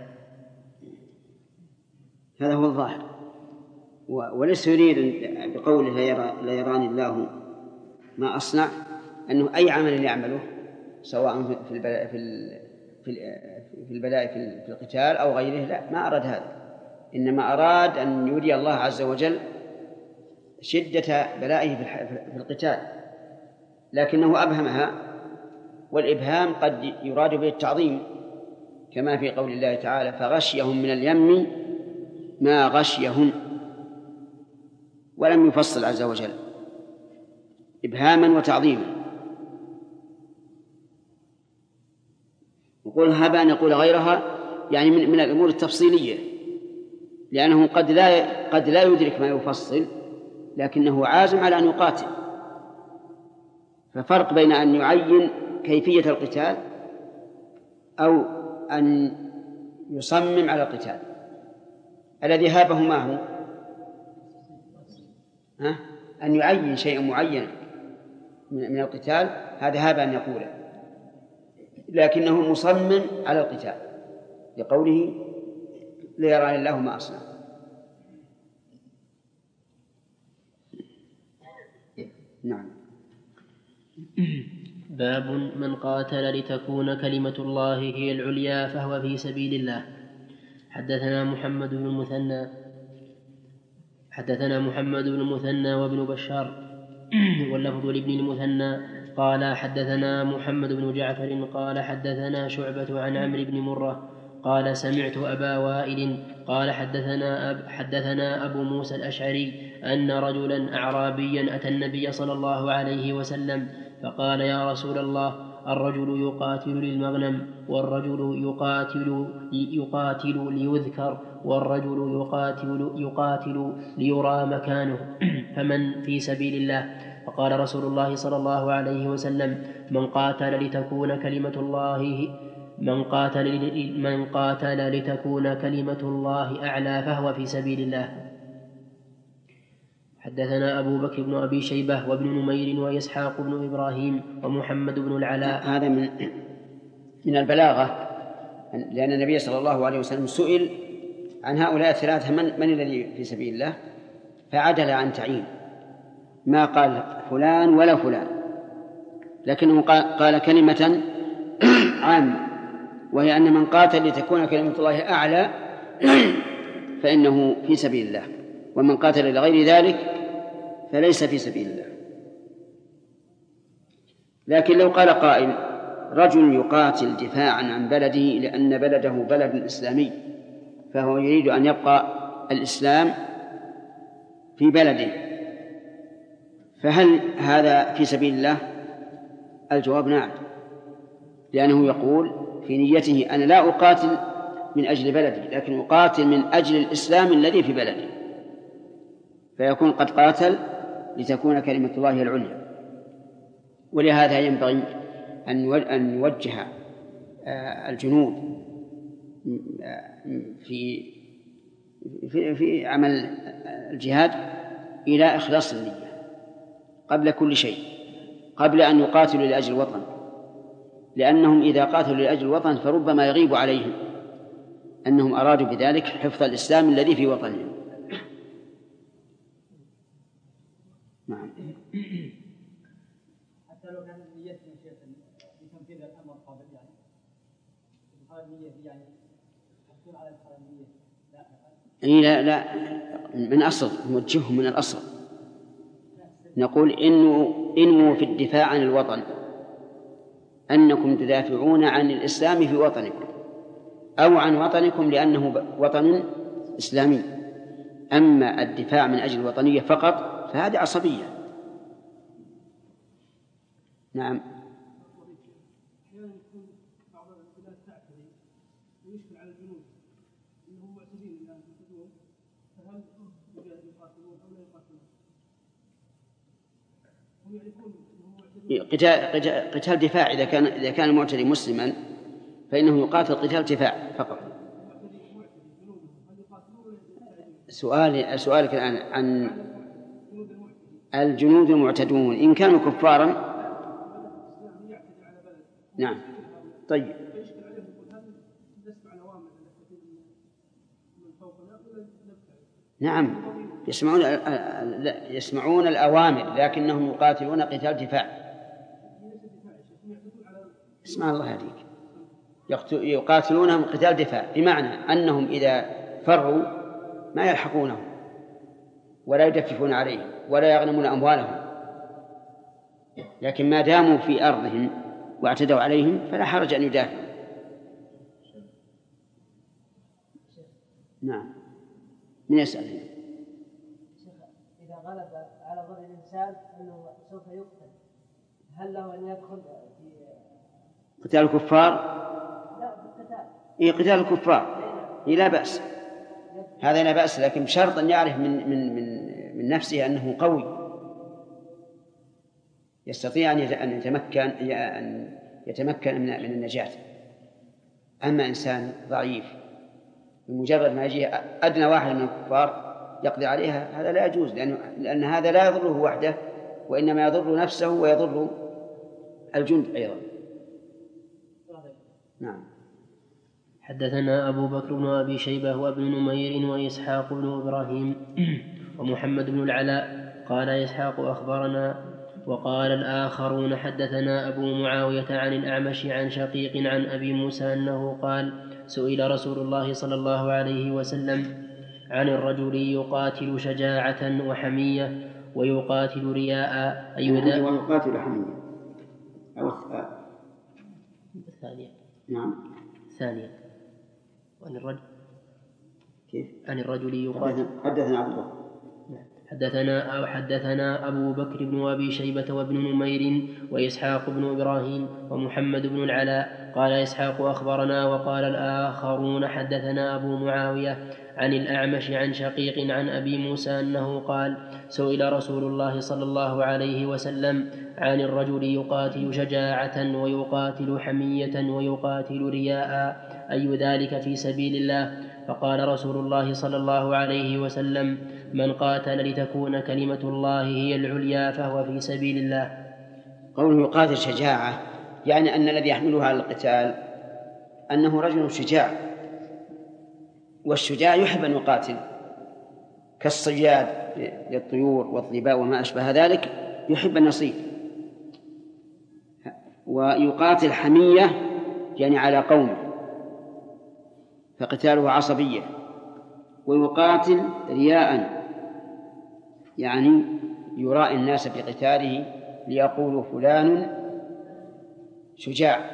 هذا هو الظاهر، وليس يريد بقوله ليراني الله ما أصنع أنه أي عمل يعمله سواء في البلاء في القتال أو غيره، لا، ما أراد هذا، إنما أراد أن يري الله عز وجل شدة بلائه في القتال، لكنه أبهمها، والإبهام قد يراد به التعظيم كما في قول الله تعالى فغشيهم من اليم ما غشيهم، ولم يفصل عز وجل إبهاما وتعظيما. يقول هب أن يقول غيرها يعني من الأمور التفصيلية، لأنه قد لا يدرك ما يفصل، لكنه عازم على أن يقاتل. ففرق بين أن يعين كيفية القتال أو أن يصمم على القتال. الذي هابه ما هو أن يعين شيئا معين من القتال، هذا هاب أن يقوله، لكنه مصمم على القتال لقوله ليراني الله ما أصنع. نعم. باب من قاتل لتكون كلمة الله هي العليا فهو في سبيل الله. حدثنا محمد بن المثنى وابن بشار واللفظ لابن المثنى قال حدثنا محمد بن جعفر قال حدثنا شعبة عن عمرو بن مرة قال سمعت أبا وائل قال حدثنا أبو موسى الأشعري أن رجلا أعرابيا أتى النبي صلى الله عليه وسلم فقال يا رسول الله الرجل يقاتل للمغنم والرجل يقاتل ليذكر والرجل يقاتل ليرى مكانه فمن في سبيل الله؟ فقال رسول الله صلى الله عليه وسلم من قاتل لتكون كلمة الله أعلى فهو في سبيل الله. حدثنا أبو بكر بن أبي شيبة وابن نمير وإسحاق بن إبراهيم ومحمد بن العلاء. هذا من البلاغة، لأن النبي صلى الله عليه وسلم سئل عن هؤلاء الثلاثة من الذي في سبيل الله، فعدل عن تعيين، ما قال فلان ولا فلان، لكنه قال كلمة عامة، وهي أن من قاتل لتكون كلمة الله أعلى فإنه في سبيل الله، ومن قاتل لغير ذلك فليس في سبيل الله. لكن لو قال قائل رجل يقاتل دفاعا عن بلده لأن بلده بلد إسلامي فهو يريد أن يبقى الإسلام في بلده، فهل هذا في سبيل الله؟ الجواب نعم، لأنه يقول في نيته أنا لا أقاتل من أجل بلدي، لكن أقاتل من أجل الإسلام الذي في بلدي، فيكون قد قاتل لتكون كلمة الله العليا. ولهذا ينبغي أن يوجه الجنود في عمل الجهاد إلى إخلاص النية قبل كل شيء، قبل أن يقاتلوا لأجل الوطن، لأنهم إذا قاتلوا لأجل الوطن فربما يغيب عليهم أنهم أرادوا بذلك حفظ الإسلام الذي في وطنهم. نعم. حتى لو كانت نيتنا شيخ لتنفيذ الأمر قبل إدخال النية يعني تحصل على إدخال النية لا من أصل نوجهه من الأصل، نقول إنه في الدفاع عن الوطن أنكم تدافعون عن الإسلام في وطنكم أو عن وطنكم لأنه وطن إسلامي. أما الدفاع من أجل الوطنية فقط فهذه عصبية. نعم. قتال دفاع إذا كان المعتدي مسلما فإنه يقاتل قتال دفاع فقط. سؤالك الآن عن الجنود المعتدون إن كانوا كفارا. نعم. طيب. نعم يسمعون الأوامر لكنهم يقاتلون قتال دفاع. اسمع الله عليك، يقاتلونهم قتال دفاع بمعنى أنهم إذا فروا ما يلحقونهم ولا يدففون عليهم ولا يغنمون أموالهم، لكن ما داموا في أرضهم واعتدوا عليهم فلا حرج أن يدافعوا. نعم. من يسأل هنا؟ إذا غلب على ظن الإنسان أنه سوف يقتل هل له أن يدخل في قتال الكفار؟ لا بالقتال. إيه قتال الكفار لا بأس، هذا لا بأس، لكن بشرط أن يعرف من نفسه أنه قوي يستطيع أن يتمكن من النجاة. أما إنسان ضعيف بمجرد ما يجي أدنى واحد من الكفار يقضي عليها هذا لا يجوز، لأن هذا لا يضره وحده وإنما يضر نفسه ويضر الجند أيضا. نعم. حدثنا أبو بكر بن أبي شيبة وابن نمير وإسحاق بن إبراهيم ومحمد بن العلاء قال إسحاق أخبرنا، وقال الآخرون حدثنا أبو معاوية عن الأعمش عن شقيق عن أبي موسى أنه قال سئل رسول الله صلى الله عليه وسلم عن الرجل يقاتل شجاعة وحمية ويقاتل رياء ويقاتل حمية أو الثانية. نعم. ثانية. وعن الرجل كيف؟ عن الرجل يقاتل. حدثنا عبد الله. حدثنا أبو بكر بن أبي شيبة وابن نمير وإسحاق بن إبراهيم ومحمد بن العلاء قال إسحاق أخبرنا، وقال الآخرون حدثنا أبو معاوية عن الأعمش عن شقيق عن أبي موسى أنه قال سئل رسول الله صلى الله عليه وسلم عن الرجل يقاتل شجاعة ويقاتل حمية ويقاتل رياء أي ذلك في سبيل الله؟ فقال رسول الله صلى الله عليه وسلم من قاتل لتكون كلمة الله هي العليا فهو في سبيل الله. قوله يقاتل شجاعة يعني أن الذي يحمله على القتال أنه رجل شجاع، والشجاع يحب أن يقاتل كالصياد للطيور والظباء وما أشبه ذلك يحب أن يصيد. ويقاتل حمية يعني على قومه فقتاله عصبية، ويقاتل رياء يعني يرائي الناس بقتاله ليقولوا فلان شجاع.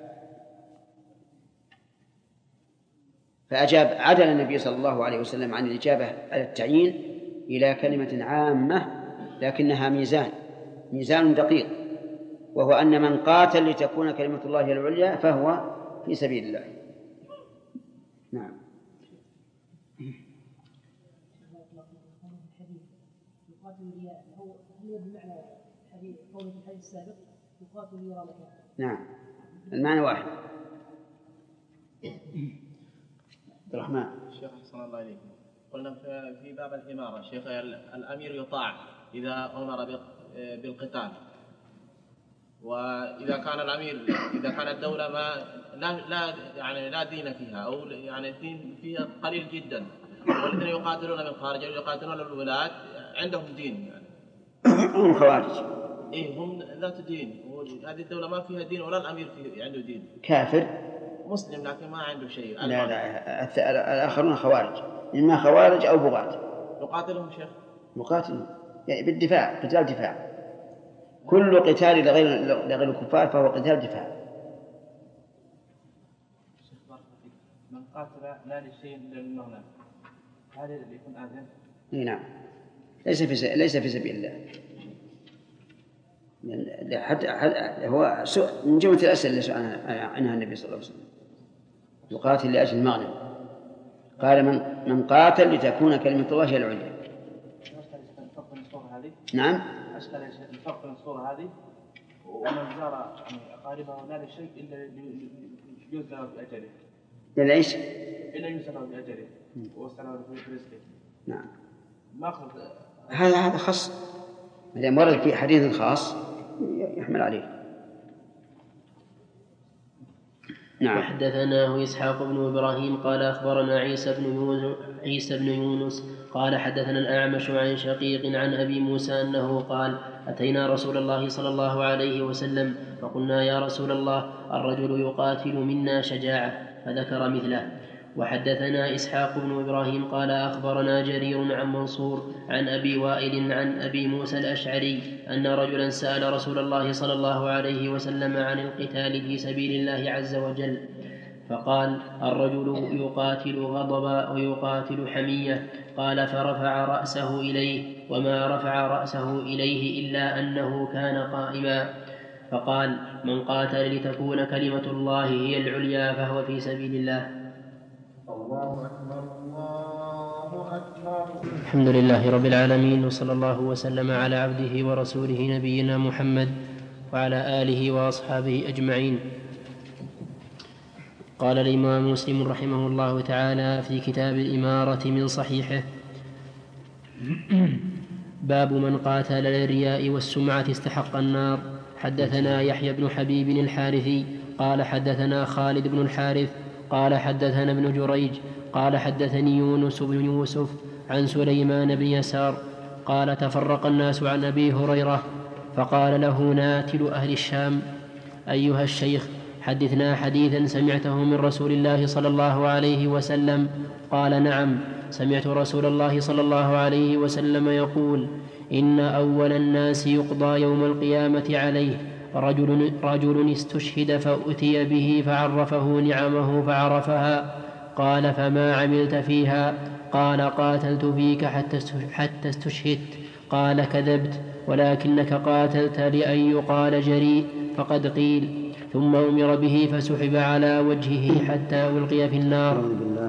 فأجاب عدل النبي صلى الله عليه وسلم عن الإجابة على التعيين إلى كلمة عامة لكنها ميزان دقيق، وهو أن من قاتل لتكون كلمة الله العليا فهو في سبيل الله. نعم. نعم المعنى واحد. عبد الرحمن. شيخ أحسن الله إليك، قلنا في باب الإمارة شيخ الأمير يطاع إذا أمر بالقتال، وإذا كان الأمير إذا كانت الدولة لا دين فيها، أو يعني الدين فيها قليل جدا، والذين يقاتلون من الخارج يقاتلون الولاة عندهم دين يعني. هم خوارج. هم ذات دين، هذه الدولة ما فيها دين ولا الأمير عنده دين. كافر. مسلم لكن ما عنده شيء. لا الآخرون خوارج، إما خوارج أو بغاة. يقاتلهم شيخ؟ مقاتلهم يعني بالدفاع، قتال دفاع. كل قتال لغير الكفار فهو قتال دفاع. من قاتل لا لشيء إلا للمغنم هذا اللي يكون آذن؟ نعم، ليس في سبيل الله. حتى هو من جملة الأسئلة اللي سأل عنها النبي صلى الله عليه وسلم، يقاتل لأجل المغنم، قال من قاتل لتكون كلمة الله هي العليا. نعم. أشكال الفرق بين الصورة هذه ومن زار أقاربه لا لشيء إلا يزرع بأجله. إلا إيش؟ إلا يزرع بأجله وسلام في رزقه. نعم. ما أخذ هذا خاص، إذا ورد في حديث خاص يحمل عليه. نعم. وحدثناه إسحاق بن إبراهيم قال أخبرنا عيسى بن يونس قال حدثنا الأعمش عن شقيق عن أبي موسى أنه قال أتينا رسول الله صلى الله عليه وسلم فقلنا يا رسول الله الرجل يقاتل منا شجاعة، فذكر مثله. وحدثنا إسحاق بن إبراهيم قال أخبرنا جرير عن منصور عن أبي وائل عن أبي موسى الأشعري أن رجلا سأل رسول الله صلى الله عليه وسلم عن القتال في سبيل الله عز وجل، فقال الرجل يقاتل غضبا ويقاتل حمية، قال فرفع رأسه إليه وما رفع رأسه إليه إلا أنه كان قائما، فقال من قاتل لتكون كلمة الله هي العليا فهو في سبيل الله. الله أكبر الله أكبر. الحمد لله رب العالمين، وصلى الله وسلم على عبده ورسوله نبينا محمد وعلى آله وأصحابه أجمعين. قال الإمام مسلم رحمه الله تعالى في كتاب الإمارة من صحيحه: باب من قاتل للرياء والسمعة استحق النار. حدثنا يحيى بن حبيب الحارثي قال حدثنا خالد بن الحارث قال حدثنا ابن جريج قال حدثني يونس بن يوسف عن سليمان بن يسار قال تفرق الناس عن أبي هريرة، فقال له ناتل أهل الشام: أيها الشيخ، حدثنا حديثا سمعته من رسول الله صلى الله عليه وسلم. قال: نعم، سمعت رسول الله صلى الله عليه وسلم يقول: إن أول الناس يقضى يوم القيامة عليه رجل استشهد فأتي به فعرفه نعمه فعرفها. قال: فما عملت فيها؟ قال: قاتلت فيك حتى استشهدت. قال: كذبت، ولكنك قاتلت لأن يقال جريء، فقد قيل. ثم أمر به فسحب على وجهه حتى ألقي في النار.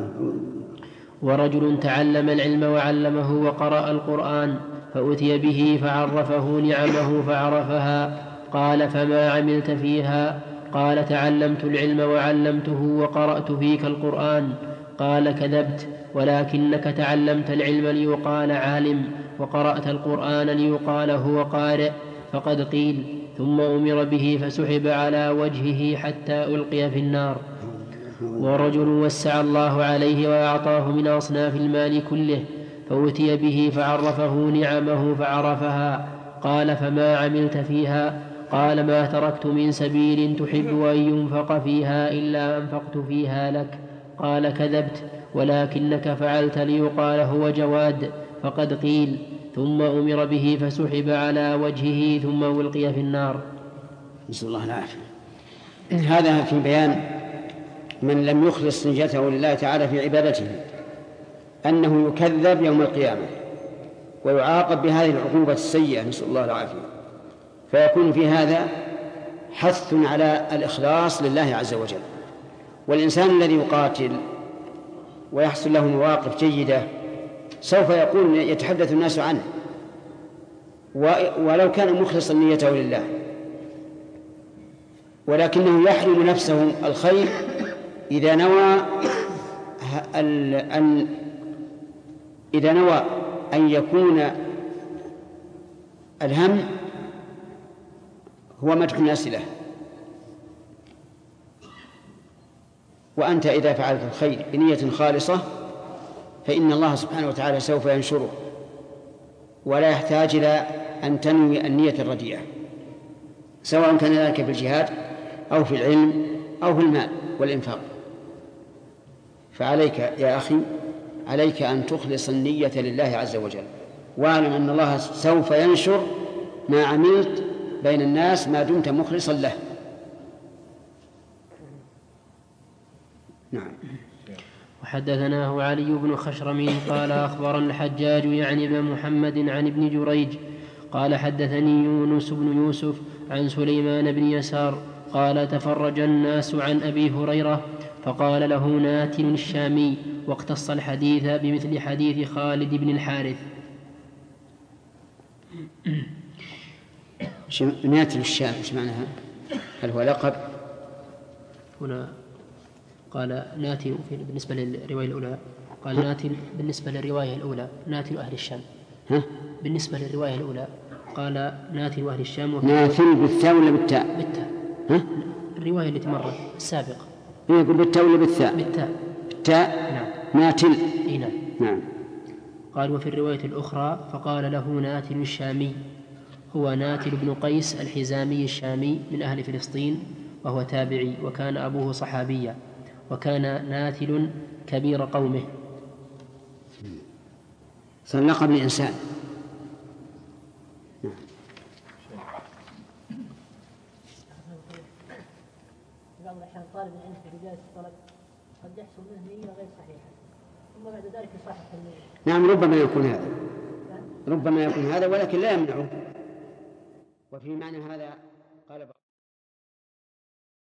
ورجل تعلم العلم وعلمه وقرأ القرآن فأتي به فعرفه نعمه فعرفها. قال: فما عملت فيها؟ قال: تعلمت العلم وعلمته وقرأت فيك القرآن. قال: كذبت، ولكنك تعلمت العلم ليقال عالم، وقرأت القرآن ليقال هو قارئ، فقد قيل. ثم أمر به فسحب على وجهه حتى ألقي في النار. ورجل وسع الله عليه وأعطاه من أصناف المال كله فأتي به فعرفه نعمه فعرفها. قال: فما عملت فيها؟ قال: ما تركت من سبيل تحب أن ينفق فيها إلا أنفقت فيها لك. قال: كذبت، ولكنك فعلت ليقال هو جواد، فقد قيل. ثم أمر به فسحب على وجهه ثم ألقي في النار. نسأل الله العافية. هذا في بيان من لم يخلص نيته لله تعالى في عبادته، أنه يكذب يوم القيامة ويعاقب بهذه العقوبة السيئة، نسأل الله العافية. فيكون في هذا حث على الإخلاص لله عز وجل. والإنسان الذي يقاتل ويحصل له مواقف جيدة سوف يقول يتحدث الناس عنه، ولو كان مخلصا نيته لله، ولكنه يحرم نفسه الخير إذا نوى أن يكون الهم هو مدح الناس له، وأنت إذا فعلت الخير بنية خالصة فإن الله سبحانه وتعالى سوف ينشره، ولا يحتاج إلى أن تنوي النية الرديئة، سواء كان ذلك في الجهاد أو في العلم أو في المال والإنفاق. فعليك يا أخي، عليك أن تخلص النية لله عز وجل، واعلم أن الله سوف ينشر ما عملت بين الناس ما دمت مخلصا له. نعم. وحدثناه علي بن خشرم قال أخبرنا الحجاج يعني ابن محمد عن ابن جريج قال حدثني يونس بن يوسف عن سليمان بن يسار قال تفرج الناس عن أبي هريرة فقال له ناتن الشامي، واقتص الحديث بمثل حديث خالد بن الحارث. ناتن الشام ايش معناها؟ هل هو لقب؟ هنا قال ناتن بالنسبة للرواية الأولى، قال ناتن بالنسبة للرواية الأولى ناتن أهل الشام. بالنسبة للرواية الأولى قال ناتن أهل الشام. ناتن بالثاء ولا بالتاء؟ بالتاء. الرواية التي مرت السابقة يقول بالتاء ولا بالثاء؟ بالتاء. بالتاء. نعم. ناتن. نعم. نعم. قال وفي الرواية الأخرى فقال له ناتن الشامي، هو ناتن بن قيس الحزامي الشامي من أهل فلسطين، وهو تابعي، وكان أبوه صحابيا، وكان ناتل كبير قومه. صار لقب الإنسان. بعض الأحيان طالب العلم في بداية الطلب قد يحصل منه نية غير صحيحة، ثم بعد ذلك يصحح النية. نعم، ربما يكون هذا، ربما يكون هذا، ولكن لا يمنعه. وفي معنى هذا